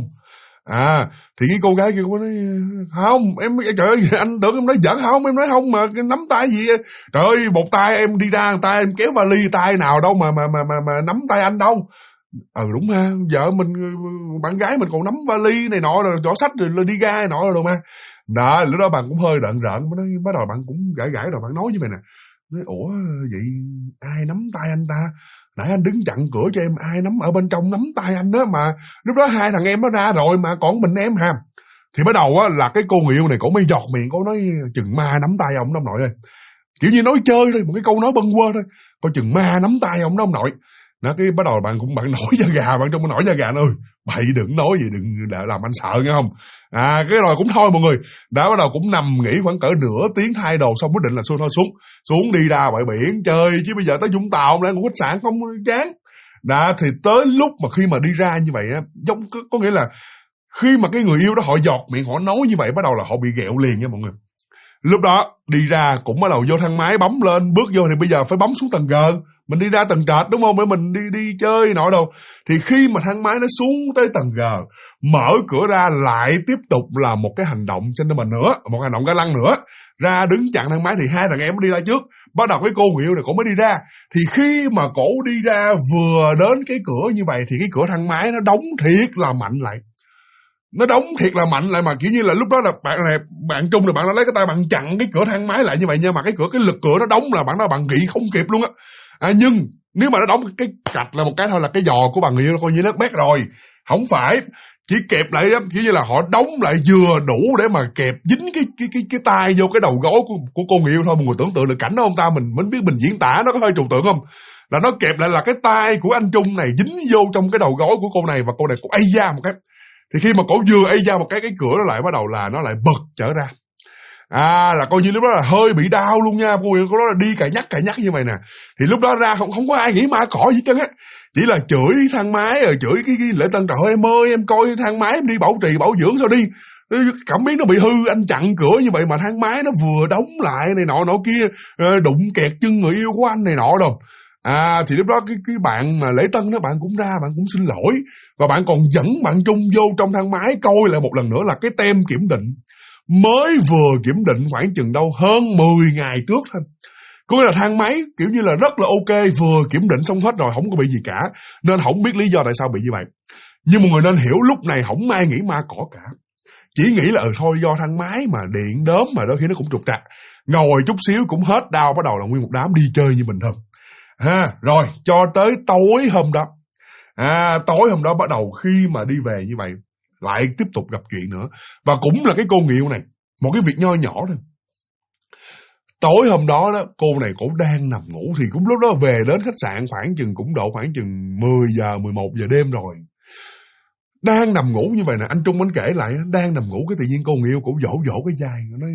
Thì cái cô gái kia cô nói không, em trời ơi anh tưởng em nói giỡn không, em nói không mà nắm tay gì. Trời ơi một tay em đi ra, tay em kéo vali, tay nào đâu mà nắm tay anh đâu. Đúng ha, vợ mình, bạn gái mình còn nắm vali này nọ rồi giỏ sách rồi đi ra này nọ rồi mà. Đó, lúc đó bạn cũng hơi rợn, bắt đầu bạn cũng gãi rồi bạn nói với mày nè. Nói ủa vậy ai nắm tay anh ta? Nãy anh đứng chặn cửa cho em, ai nắm ở bên trong nắm tay anh đó mà. Lúc đó hai thằng em nó ra rồi mà còn mình em ha. Thì bắt đầu á là cái cô người yêu này cổ mới giọt miệng, cổ nói chừng ma nắm tay ông đó ông nội ơi. Kiểu như nói chơi thôi, một cái câu nói bâng quơ thôi. Coi chừng ma nắm tay ông đó ông nội. Nó cái bắt đầu bạn nổi da gà, bạn trong nổi da gà ơi, bậy đừng nói gì, đừng làm anh sợ nghe không. Cái rồi cũng thôi mọi người, đã bắt đầu cũng nằm nghỉ khoảng cỡ nửa tiếng thay đồ xong quyết định là xuống đi ra bãi biển chơi, chứ bây giờ tới Vũng Tàu lại ngủ khách sạn không chán. Thì tới lúc mà khi mà đi ra như vậy á, giống có nghĩa là khi mà cái người yêu đó họ giọt miệng họ nói như vậy, bắt đầu là họ bị ghẹo liền nha mọi người. Lúc đó đi ra cũng bắt đầu vô thang máy bấm lên, bước vô thì bây giờ phải bấm xuống tầng G. Mình đi ra tầng trệt đúng không? Để mình đi chơi nọ đâu. Thì khi mà thang máy nó xuống tới tầng G, mở cửa ra lại tiếp tục là một cái hành động gentleman nữa, một hành động ga lăng nữa. Ra đứng chặn thang máy thì hai thằng em mới đi ra trước. Bắt đầu cái cô người yêu này cổ mới đi ra. Thì khi mà cổ đi ra vừa đến cái cửa như vậy thì cái cửa thang máy nó đóng thiệt là mạnh lại. Nó đóng thiệt là mạnh lại mà kiểu như là lúc đó là bạn Trung là bạn đã lấy cái tay bạn chặn cái cửa thang máy lại như vậy nha, mà cái lực cửa nó đóng là bạn nghĩ không kịp luôn á. Nhưng nếu mà nó đóng cái cạch là một cái thôi là cái giò của bạn người yêu coi như nó bét rồi. Không phải, chỉ kẹp lại đó, kiểu như là họ đóng lại vừa đủ để mà kẹp dính cái tay vô cái đầu gối của cô người yêu thôi. Mọi người tưởng tượng được cảnh đó không ta? Mình biết mình diễn tả nó có hơi trừu tượng không? Là nó kẹp lại là cái tay của anh Trung này dính vô trong cái đầu gối của cô này, và cô này cũng ây da một cái. Thì khi mà cổ vừa ây ra một cái cửa nó lại bắt đầu là nó lại bật trở ra. Là coi như lúc đó là hơi bị đau luôn nha. Cô đó là đi cày nhắc như vậy nè. Thì lúc đó ra không có ai nghĩ ma cỏ gì trơn á. Chỉ là chửi thang máy rồi chửi cái Lễ Tân, trời ơi em ơi em coi thang máy em đi bảo trì bảo dưỡng sao đi. Cảm biến nó bị hư, anh chặn cửa như vậy mà thang máy nó vừa đóng lại này nọ kia, đụng kẹt chân người yêu của anh này nọ đâu. Thì lúc đó cái bạn mà Lễ Tân đó, bạn cũng ra, bạn cũng xin lỗi. Và bạn còn dẫn bạn Trung vô trong thang máy coi lại một lần nữa là cái tem kiểm định mới vừa kiểm định khoảng chừng đâu hơn 10 ngày trước thôi. Có nghĩa là thang máy kiểu như là rất là ok, vừa kiểm định xong hết rồi, không có bị gì cả. Nên không biết lý do tại sao bị như vậy. Nhưng mọi người nên hiểu lúc này không ai nghĩ ma cỏ cả. Chỉ nghĩ là thôi do thang máy mà điện đốm mà đôi khi nó cũng trục trặc. Ngồi chút xíu cũng hết đau, bắt đầu là nguyên một đám đi chơi như bình thường. Rồi cho tới tối hôm đó, tối hôm đó bắt đầu khi mà đi về như vậy lại tiếp tục gặp chuyện nữa. Và cũng là cái cô người yêu này, một cái việc nho nhỏ thôi. Tối hôm đó đó, cô này cổ đang nằm ngủ thì cũng lúc đó về đến khách sạn khoảng chừng 10 giờ 11 giờ đêm rồi. Đang nằm ngủ như vậy nè, anh Trung anh kể lại, đang nằm ngủ cái tự nhiên cô người yêu cổ vỗ cái vai, nói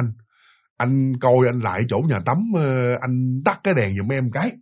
anh coi anh lại chỗ nhà tắm, anh tắt cái đèn giùm em cái.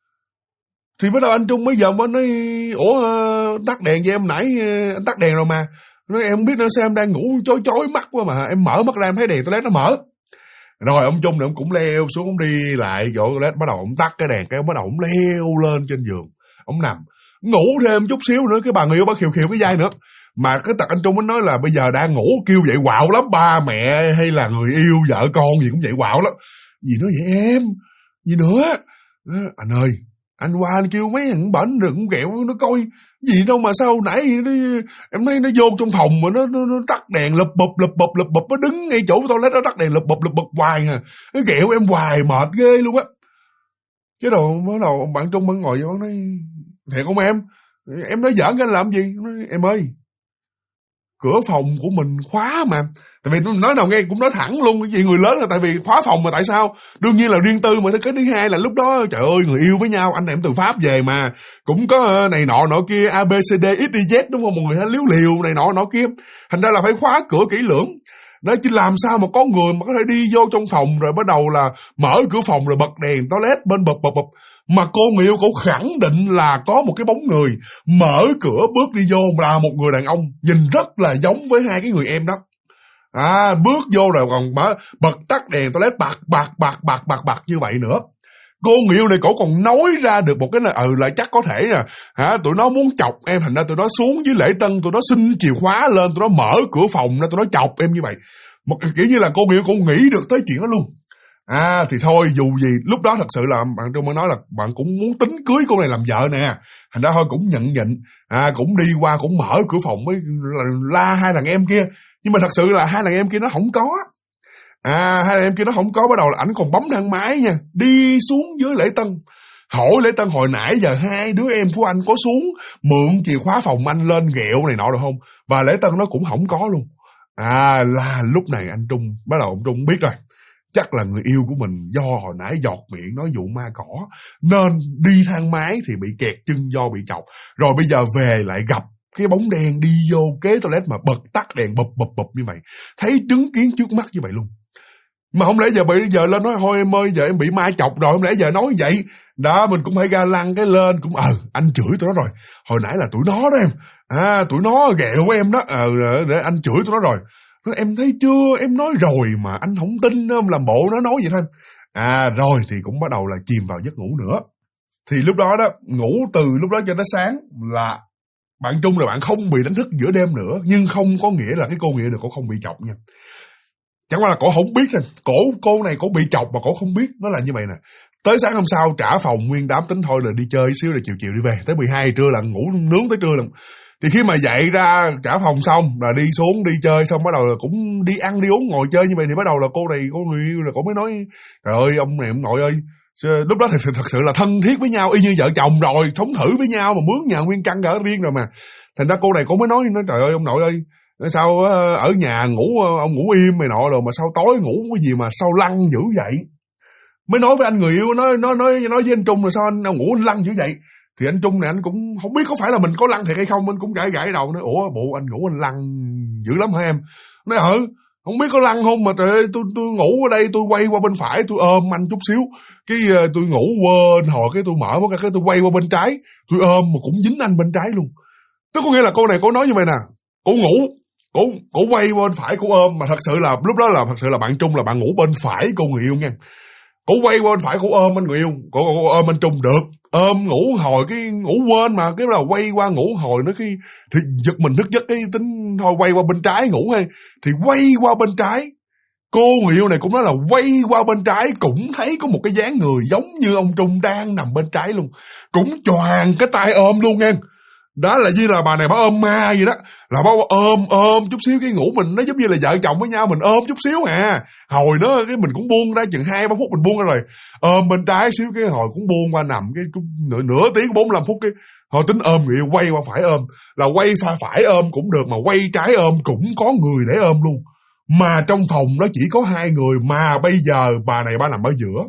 Thì bắt đầu anh Trung bây giờ mới nói ủa tắt đèn cho em, nãy anh tắt đèn rồi mà. Nói em không biết nữa sao em đang ngủ chói mắt quá mà em mở mắt ra em thấy đèn toilet nó mở. Rồi ông Trung này ông cũng leo xuống, ông đi lại chỗ toilet, bắt đầu ông tắt cái đèn cái, bắt đầu ông leo lên trên giường, ông nằm ngủ thêm chút xíu nữa, cái bà người yêu bà khiều cái vai nữa. Mà cái tật anh Trung mới nói là bây giờ đang ngủ kêu vậy quạo lắm, ba mẹ hay là người yêu vợ con gì cũng vậy quạo lắm. Gì nữa vậy em? Gì nữa? Anh ơi, Anh qua anh kêu mấy thằng bển đừng ghẹo nó coi gì đâu mà sao nãy em thấy nó vô trong phòng mà nó tắt đèn lụp bụp, nó đứng ngay chỗ toilet nó tắt đèn lụp bụp hoài à, nó ghẹo em hoài mệt ghê luôn á. Cái đầu bắt đầu ông bạn Trung vẫn ngồi vậy, nói thiệt không em nói giỡn anh làm gì? Nói, em ơi, cửa phòng của mình khóa mà. Tại vì nói nào nghe cũng nói thẳng luôn, cái gì người lớn là tại vì khóa phòng mà tại sao? Đương nhiên là riêng tư mà. Cái thứ hai là lúc đó trời ơi người yêu với nhau, anh em từ Pháp về mà cũng có này nọ kia A B C D X Y Z đúng không, một người liếu liều này nọ kia, thành ra là phải khóa cửa kỹ lưỡng. Đó chứ làm sao mà có người mà có thể đi vô trong phòng rồi bắt đầu là mở cửa phòng rồi bật đèn toilet bên bập. Mà cô người yêu cổ khẳng định là có một cái bóng người mở cửa bước đi vô là một người đàn ông nhìn rất là giống với hai cái người em đó. Bước vô rồi còn bật tắt đèn toilet bạc như vậy nữa. Cô người yêu này cổ còn nói ra được một cái là chắc có thể tụi nó muốn chọc em, thành ra tụi nó xuống dưới lễ tân, tụi nó xin chìa khóa lên, tụi nó mở cửa phòng ra, tụi nó chọc em như vậy. Một kiểu như là cô người yêu cũng nghĩ được tới chuyện đó luôn. Thì thôi dù gì lúc đó thật sự là bạn Trung mới nói là bạn cũng muốn tính cưới cô này làm vợ nè, thành ra thôi cũng nhận nhịn, cũng đi qua cũng mở cửa phòng mới la hai thằng em kia. Nhưng mà thật sự là hai thằng em kia nó không có. Hai thằng em kia nó không có, bắt đầu là ảnh còn bấm thang máy nha, đi xuống dưới lễ tân, hỏi lễ tân hồi nãy giờ hai đứa em của anh có xuống mượn chìa khóa phòng anh lên ghẹo này nọ được không, và lễ tân nó cũng không có luôn. Là lúc này anh Trung bắt đầu ông Trung biết rồi, chắc là người yêu của mình do hồi nãy giọt miệng nói vụ ma cỏ nên đi thang máy thì bị kẹt chân do bị chọc, rồi bây giờ về lại gặp cái bóng đen đi vô kế toilet mà bật tắt đèn bụp như vậy, thấy chứng kiến trước mắt như vậy luôn. Mà không lẽ giờ lên nói thôi em ơi giờ em bị ma chọc rồi, không lẽ giờ nói vậy đó, mình cũng phải ga lăng cái lên cũng anh chửi tụi nó rồi, hồi nãy là tụi nó đó em, tụi nó ghẹo em đó, để anh chửi tụi nó rồi. Em thấy chưa, em nói rồi mà anh không tin, em làm bộ nó nói vậy thôi. Rồi thì cũng bắt đầu là chìm vào giấc ngủ nữa. Thì lúc đó ngủ từ lúc đó cho tới sáng là bạn Trung là bạn không bị đánh thức giữa đêm nữa, nhưng không có nghĩa là cái cô nghĩa được cổ không bị chọc nha. Chẳng qua là cổ không biết thôi, cô này cổ bị chọc mà cổ không biết, nó là như vậy nè. Tới sáng hôm sau trả phòng nguyên đám, tính thôi là đi chơi xíu rồi chiều đi về, tới 12 trưa là ngủ nướng tới trưa lần. Thì khi mà dậy ra trả phòng xong là đi xuống đi chơi xong bắt đầu là cũng đi ăn đi uống ngồi chơi như vậy, thì bắt đầu là cô người yêu là cô mới nói trời ơi ông này ông nội ơi, lúc đó thật sự là thân thiết với nhau y như vợ chồng rồi, sống thử với nhau mà mướn nhà nguyên căn ở riêng rồi mà. Thành ra cô này cô mới nói trời ơi ông nội ơi, sao ở nhà ngủ ông ngủ im mày nọ rồi mà sao tối ngủ cái gì mà sao lăn dữ vậy. Mới nói với anh người yêu, nói với anh Trung là sao anh ngủ anh lăn dữ vậy. Thì anh Trung này anh cũng không biết có phải là mình có lăn thiệt hay không, anh cũng gãi đầu nói ủa bộ anh ngủ anh lăn dữ lắm hả em. Nói không biết có lăn không mà trời ơi, tôi ngủ ở đây tôi quay qua bên phải tôi ôm anh chút xíu, cái tôi ngủ quên hồi cái tôi mở mắt cái tôi quay qua bên trái tôi ôm mà cũng dính anh bên trái luôn. Tức có nghĩa là cô này cô nói như vậy nè, cô ngủ cổ quay qua bên phải cô ôm, mà thật sự là lúc đó là thật sự là bạn Trung là bạn ngủ bên phải cô người yêu nha. Cổ quay qua bên phải cổ ôm anh người yêu, cổ ôm anh Trung được, ôm ngủ hồi cái ngủ quên mà cái là quay qua ngủ hồi nó khi thì giật mình thức giấc cái tính thôi quay qua bên trái ngủ hay thì quay qua bên trái. Cô người yêu này cũng nói là quay qua bên trái cũng thấy có một cái dáng người giống như ông Trung đang nằm bên trái luôn, cũng choàng cái tay ôm luôn nha. Đó là như là bà này bà ôm ma vậy đó, là bà ôm chút xíu cái ngủ mình nó giống như là vợ chồng với nhau, mình ôm chút xíu hồi nữa cái mình cũng buông ra chừng 2-3 phút mình buông ra rồi ôm bên trái xíu cái hồi cũng buông qua nằm cái cũng nửa tiếng 45 phút cái hồi tính ôm người yêu quay qua phải ôm, là quay phải ôm cũng được mà quay trái ôm cũng có người để ôm luôn, mà trong phòng nó chỉ có 2 người mà bây giờ bà này bà nằm ở giữa.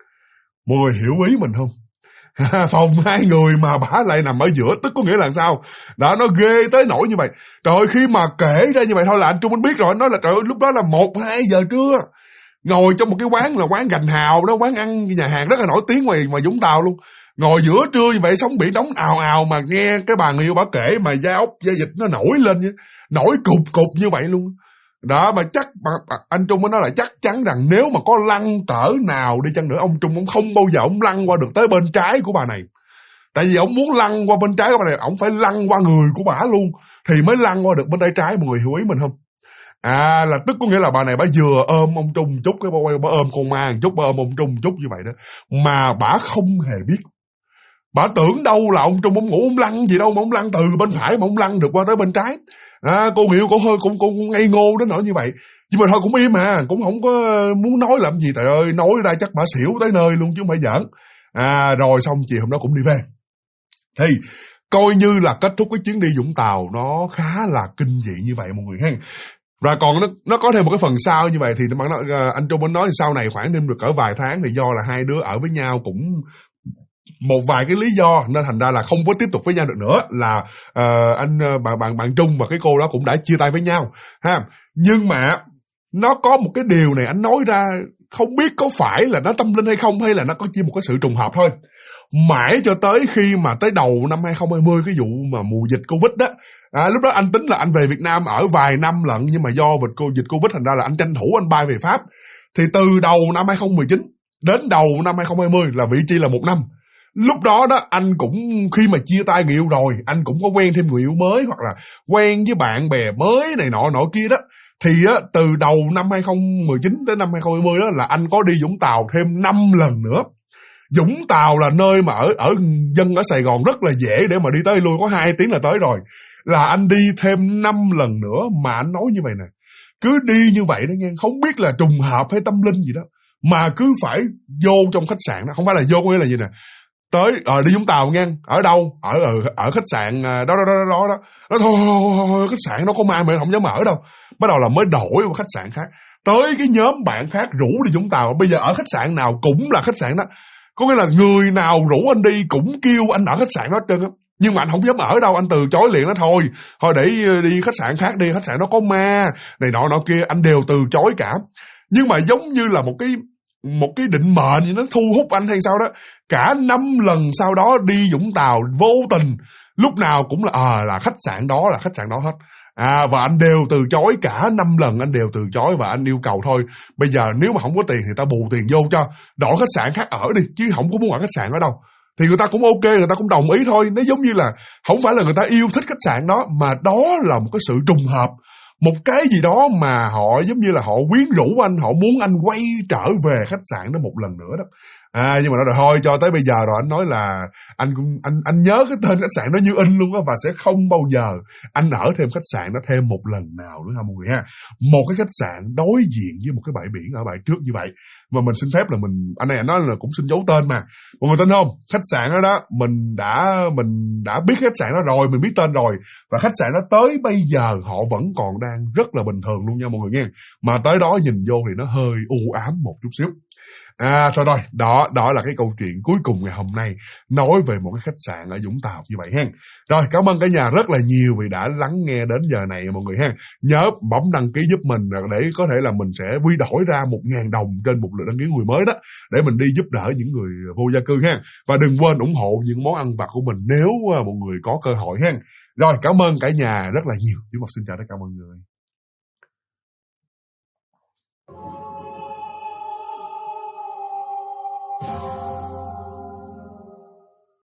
Mọi người hiểu ý mình không? Phòng 2 người mà bả lại nằm ở giữa, tức có nghĩa là sao? Đó, nó ghê tới nỗi như vậy. Trời ơi, khi mà kể ra như vậy thôi là anh Trung anh biết rồi, anh nói là trời ơi, lúc đó là 1-2 giờ trưa, ngồi trong một cái quán là quán Gành Hào đó, quán ăn nhà hàng rất là nổi tiếng ngoài Vũng Tàu luôn. Ngồi giữa trưa như vậy, sóng biển đóng ào ào mà nghe cái bà người yêu bả kể mà da ốc da vịt nó nổi lên vậy, nổi cục như vậy luôn. Đó, mà chắc anh Trung mới nói là chắc chắn rằng nếu mà có lăn tở nào đi chăng nữa, ông Trung ông không bao giờ ông lăn qua được tới bên trái của bà này. Tại vì ông muốn lăn qua bên trái của bà này, ông phải lăn qua người của bà luôn thì mới lăn qua được bên tay trái. Mọi người hiểu ý mình không? Là tức có nghĩa là bà này bà vừa ôm ông Trung chút, cái bà ôm con ma chút, bà ôm ông Trung chút như vậy đó, mà bà không hề biết. Bà tưởng đâu là ông Trung ông ngủ ông lăn gì đâu mà ông lăn từ bên phải mà ông lăn được qua tới bên trái. Cô Nghiệu cũng hơi cũng ngây ngô đến nỗi như vậy. Nhưng mà thôi cũng im mà, cũng không có muốn nói làm gì. Trời ơi, nói ra chắc bà xỉu tới nơi luôn chứ không phải giỡn. Rồi xong chiều hôm đó cũng đi về. Thì coi như là kết thúc cái chuyến đi Vũng Tàu nó khá là kinh dị như vậy mọi người ha. Và còn nó có thêm một cái phần sau như vậy thì anh Trung nói sau này khoảng thêm được cỡ vài tháng thì do là hai đứa ở với nhau cũng một vài cái lý do nên thành ra là không có tiếp tục với nhau được nữa, là bạn Trung và cái cô đó cũng đã chia tay với nhau ha. Nhưng mà nó có một cái điều này anh nói ra không biết có phải là nó tâm linh hay không, hay là nó có chỉ một cái sự trùng hợp thôi. Mãi cho tới khi mà tới đầu năm 2020, cái vụ mà mùa dịch Covid đó, lúc đó anh tính là anh về Việt Nam ở vài năm lận, nhưng mà do dịch Covid thành ra là anh tranh thủ anh bay về Pháp. Thì từ đầu năm 2019 đến đầu năm 2020 là vị chi là 1 năm. Lúc đó đó anh cũng khi mà chia tay người yêu rồi, anh cũng có quen thêm người yêu mới hoặc là quen với bạn bè mới này nọ kia đó. Thì từ đầu năm 2019 đến năm 2020 đó là anh có đi Vũng Tàu thêm 5 lần nữa. Vũng Tàu là nơi mà ở dân ở Sài Gòn rất là dễ để mà đi tới lui, có 2 tiếng là tới rồi. Là anh đi thêm 5 lần nữa mà anh nói như vậy nè. Cứ đi như vậy đó nghe, không biết là trùng hợp hay tâm linh gì đó, mà cứ phải vô trong khách sạn đó, không phải là vô có nghĩa là gì nè. Tới đi Vũng Tàu nghe, ở đâu? Ở khách sạn đó. Nó thôi khách sạn nó có ma mà không dám ở đâu. Bắt đầu là mới đổi vào khách sạn khác. Tới cái nhóm bạn khác rủ đi Vũng Tàu, bây giờ ở khách sạn nào cũng là khách sạn đó. Có nghĩa là người nào rủ anh đi cũng kêu anh ở khách sạn đó hết trơn á. Nhưng mà anh không dám ở đâu, anh từ chối liền đó. Thôi để đi khách sạn khác đi, khách sạn nó có ma này nọ kia, anh đều từ chối cả. Nhưng mà giống như là một cái định mệnh gì nó thu hút anh hay sao đó. Cả 5 lần sau đó đi Vũng Tàu vô tình lúc nào cũng là khách sạn đó hết. Và anh đều từ chối, cả 5 lần anh đều từ chối. Và anh yêu cầu thôi, bây giờ nếu mà không có tiền thì ta bù tiền vô cho, đổi khách sạn khác ở đi, chứ không có muốn ở khách sạn ở đâu. Thì người ta cũng ok, người ta cũng đồng ý thôi. Nó giống như là không phải là người ta yêu thích khách sạn đó, mà đó là một cái sự trùng hợp, một cái gì đó mà họ giống như là họ quyến rũ anh, họ muốn anh quay trở về khách sạn đó một lần nữa đó. Nhưng mà nó rồi thôi, cho tới bây giờ rồi anh nói là anh nhớ cái tên khách sạn đó như in luôn á, và sẽ không bao giờ anh ở thêm khách sạn đó thêm một lần nào nữa ha mọi người ha. Một cái khách sạn đối diện với một cái bãi biển ở bãi trước như vậy, mà mình xin phép là anh này nói là cũng xin giấu tên mà mọi người tin không? Khách sạn đó mình đã biết khách sạn đó rồi, mình biết tên rồi, và khách sạn đó tới bây giờ họ vẫn còn đang rất là bình thường luôn nha mọi người nghe. Mà tới đó nhìn vô thì nó hơi u ám một chút xíu. Thôi rồi, đó là cái câu chuyện cuối cùng ngày hôm nay, nói về một cái khách sạn ở Vũng Tàu như vậy ha. Rồi, cảm ơn cả nhà rất là nhiều vì đã lắng nghe đến giờ này mọi người ha. Nhớ bấm đăng ký giúp mình để có thể là mình sẽ quy đổi ra 1.000 đồng trên một lượt đăng ký người mới đó, để mình đi giúp đỡ những người vô gia cư ha. Và đừng quên ủng hộ những món ăn vặt của mình nếu mọi người có cơ hội ha. Rồi, cảm ơn cả nhà rất là nhiều. Chúng mình xin chào tất cả mọi người.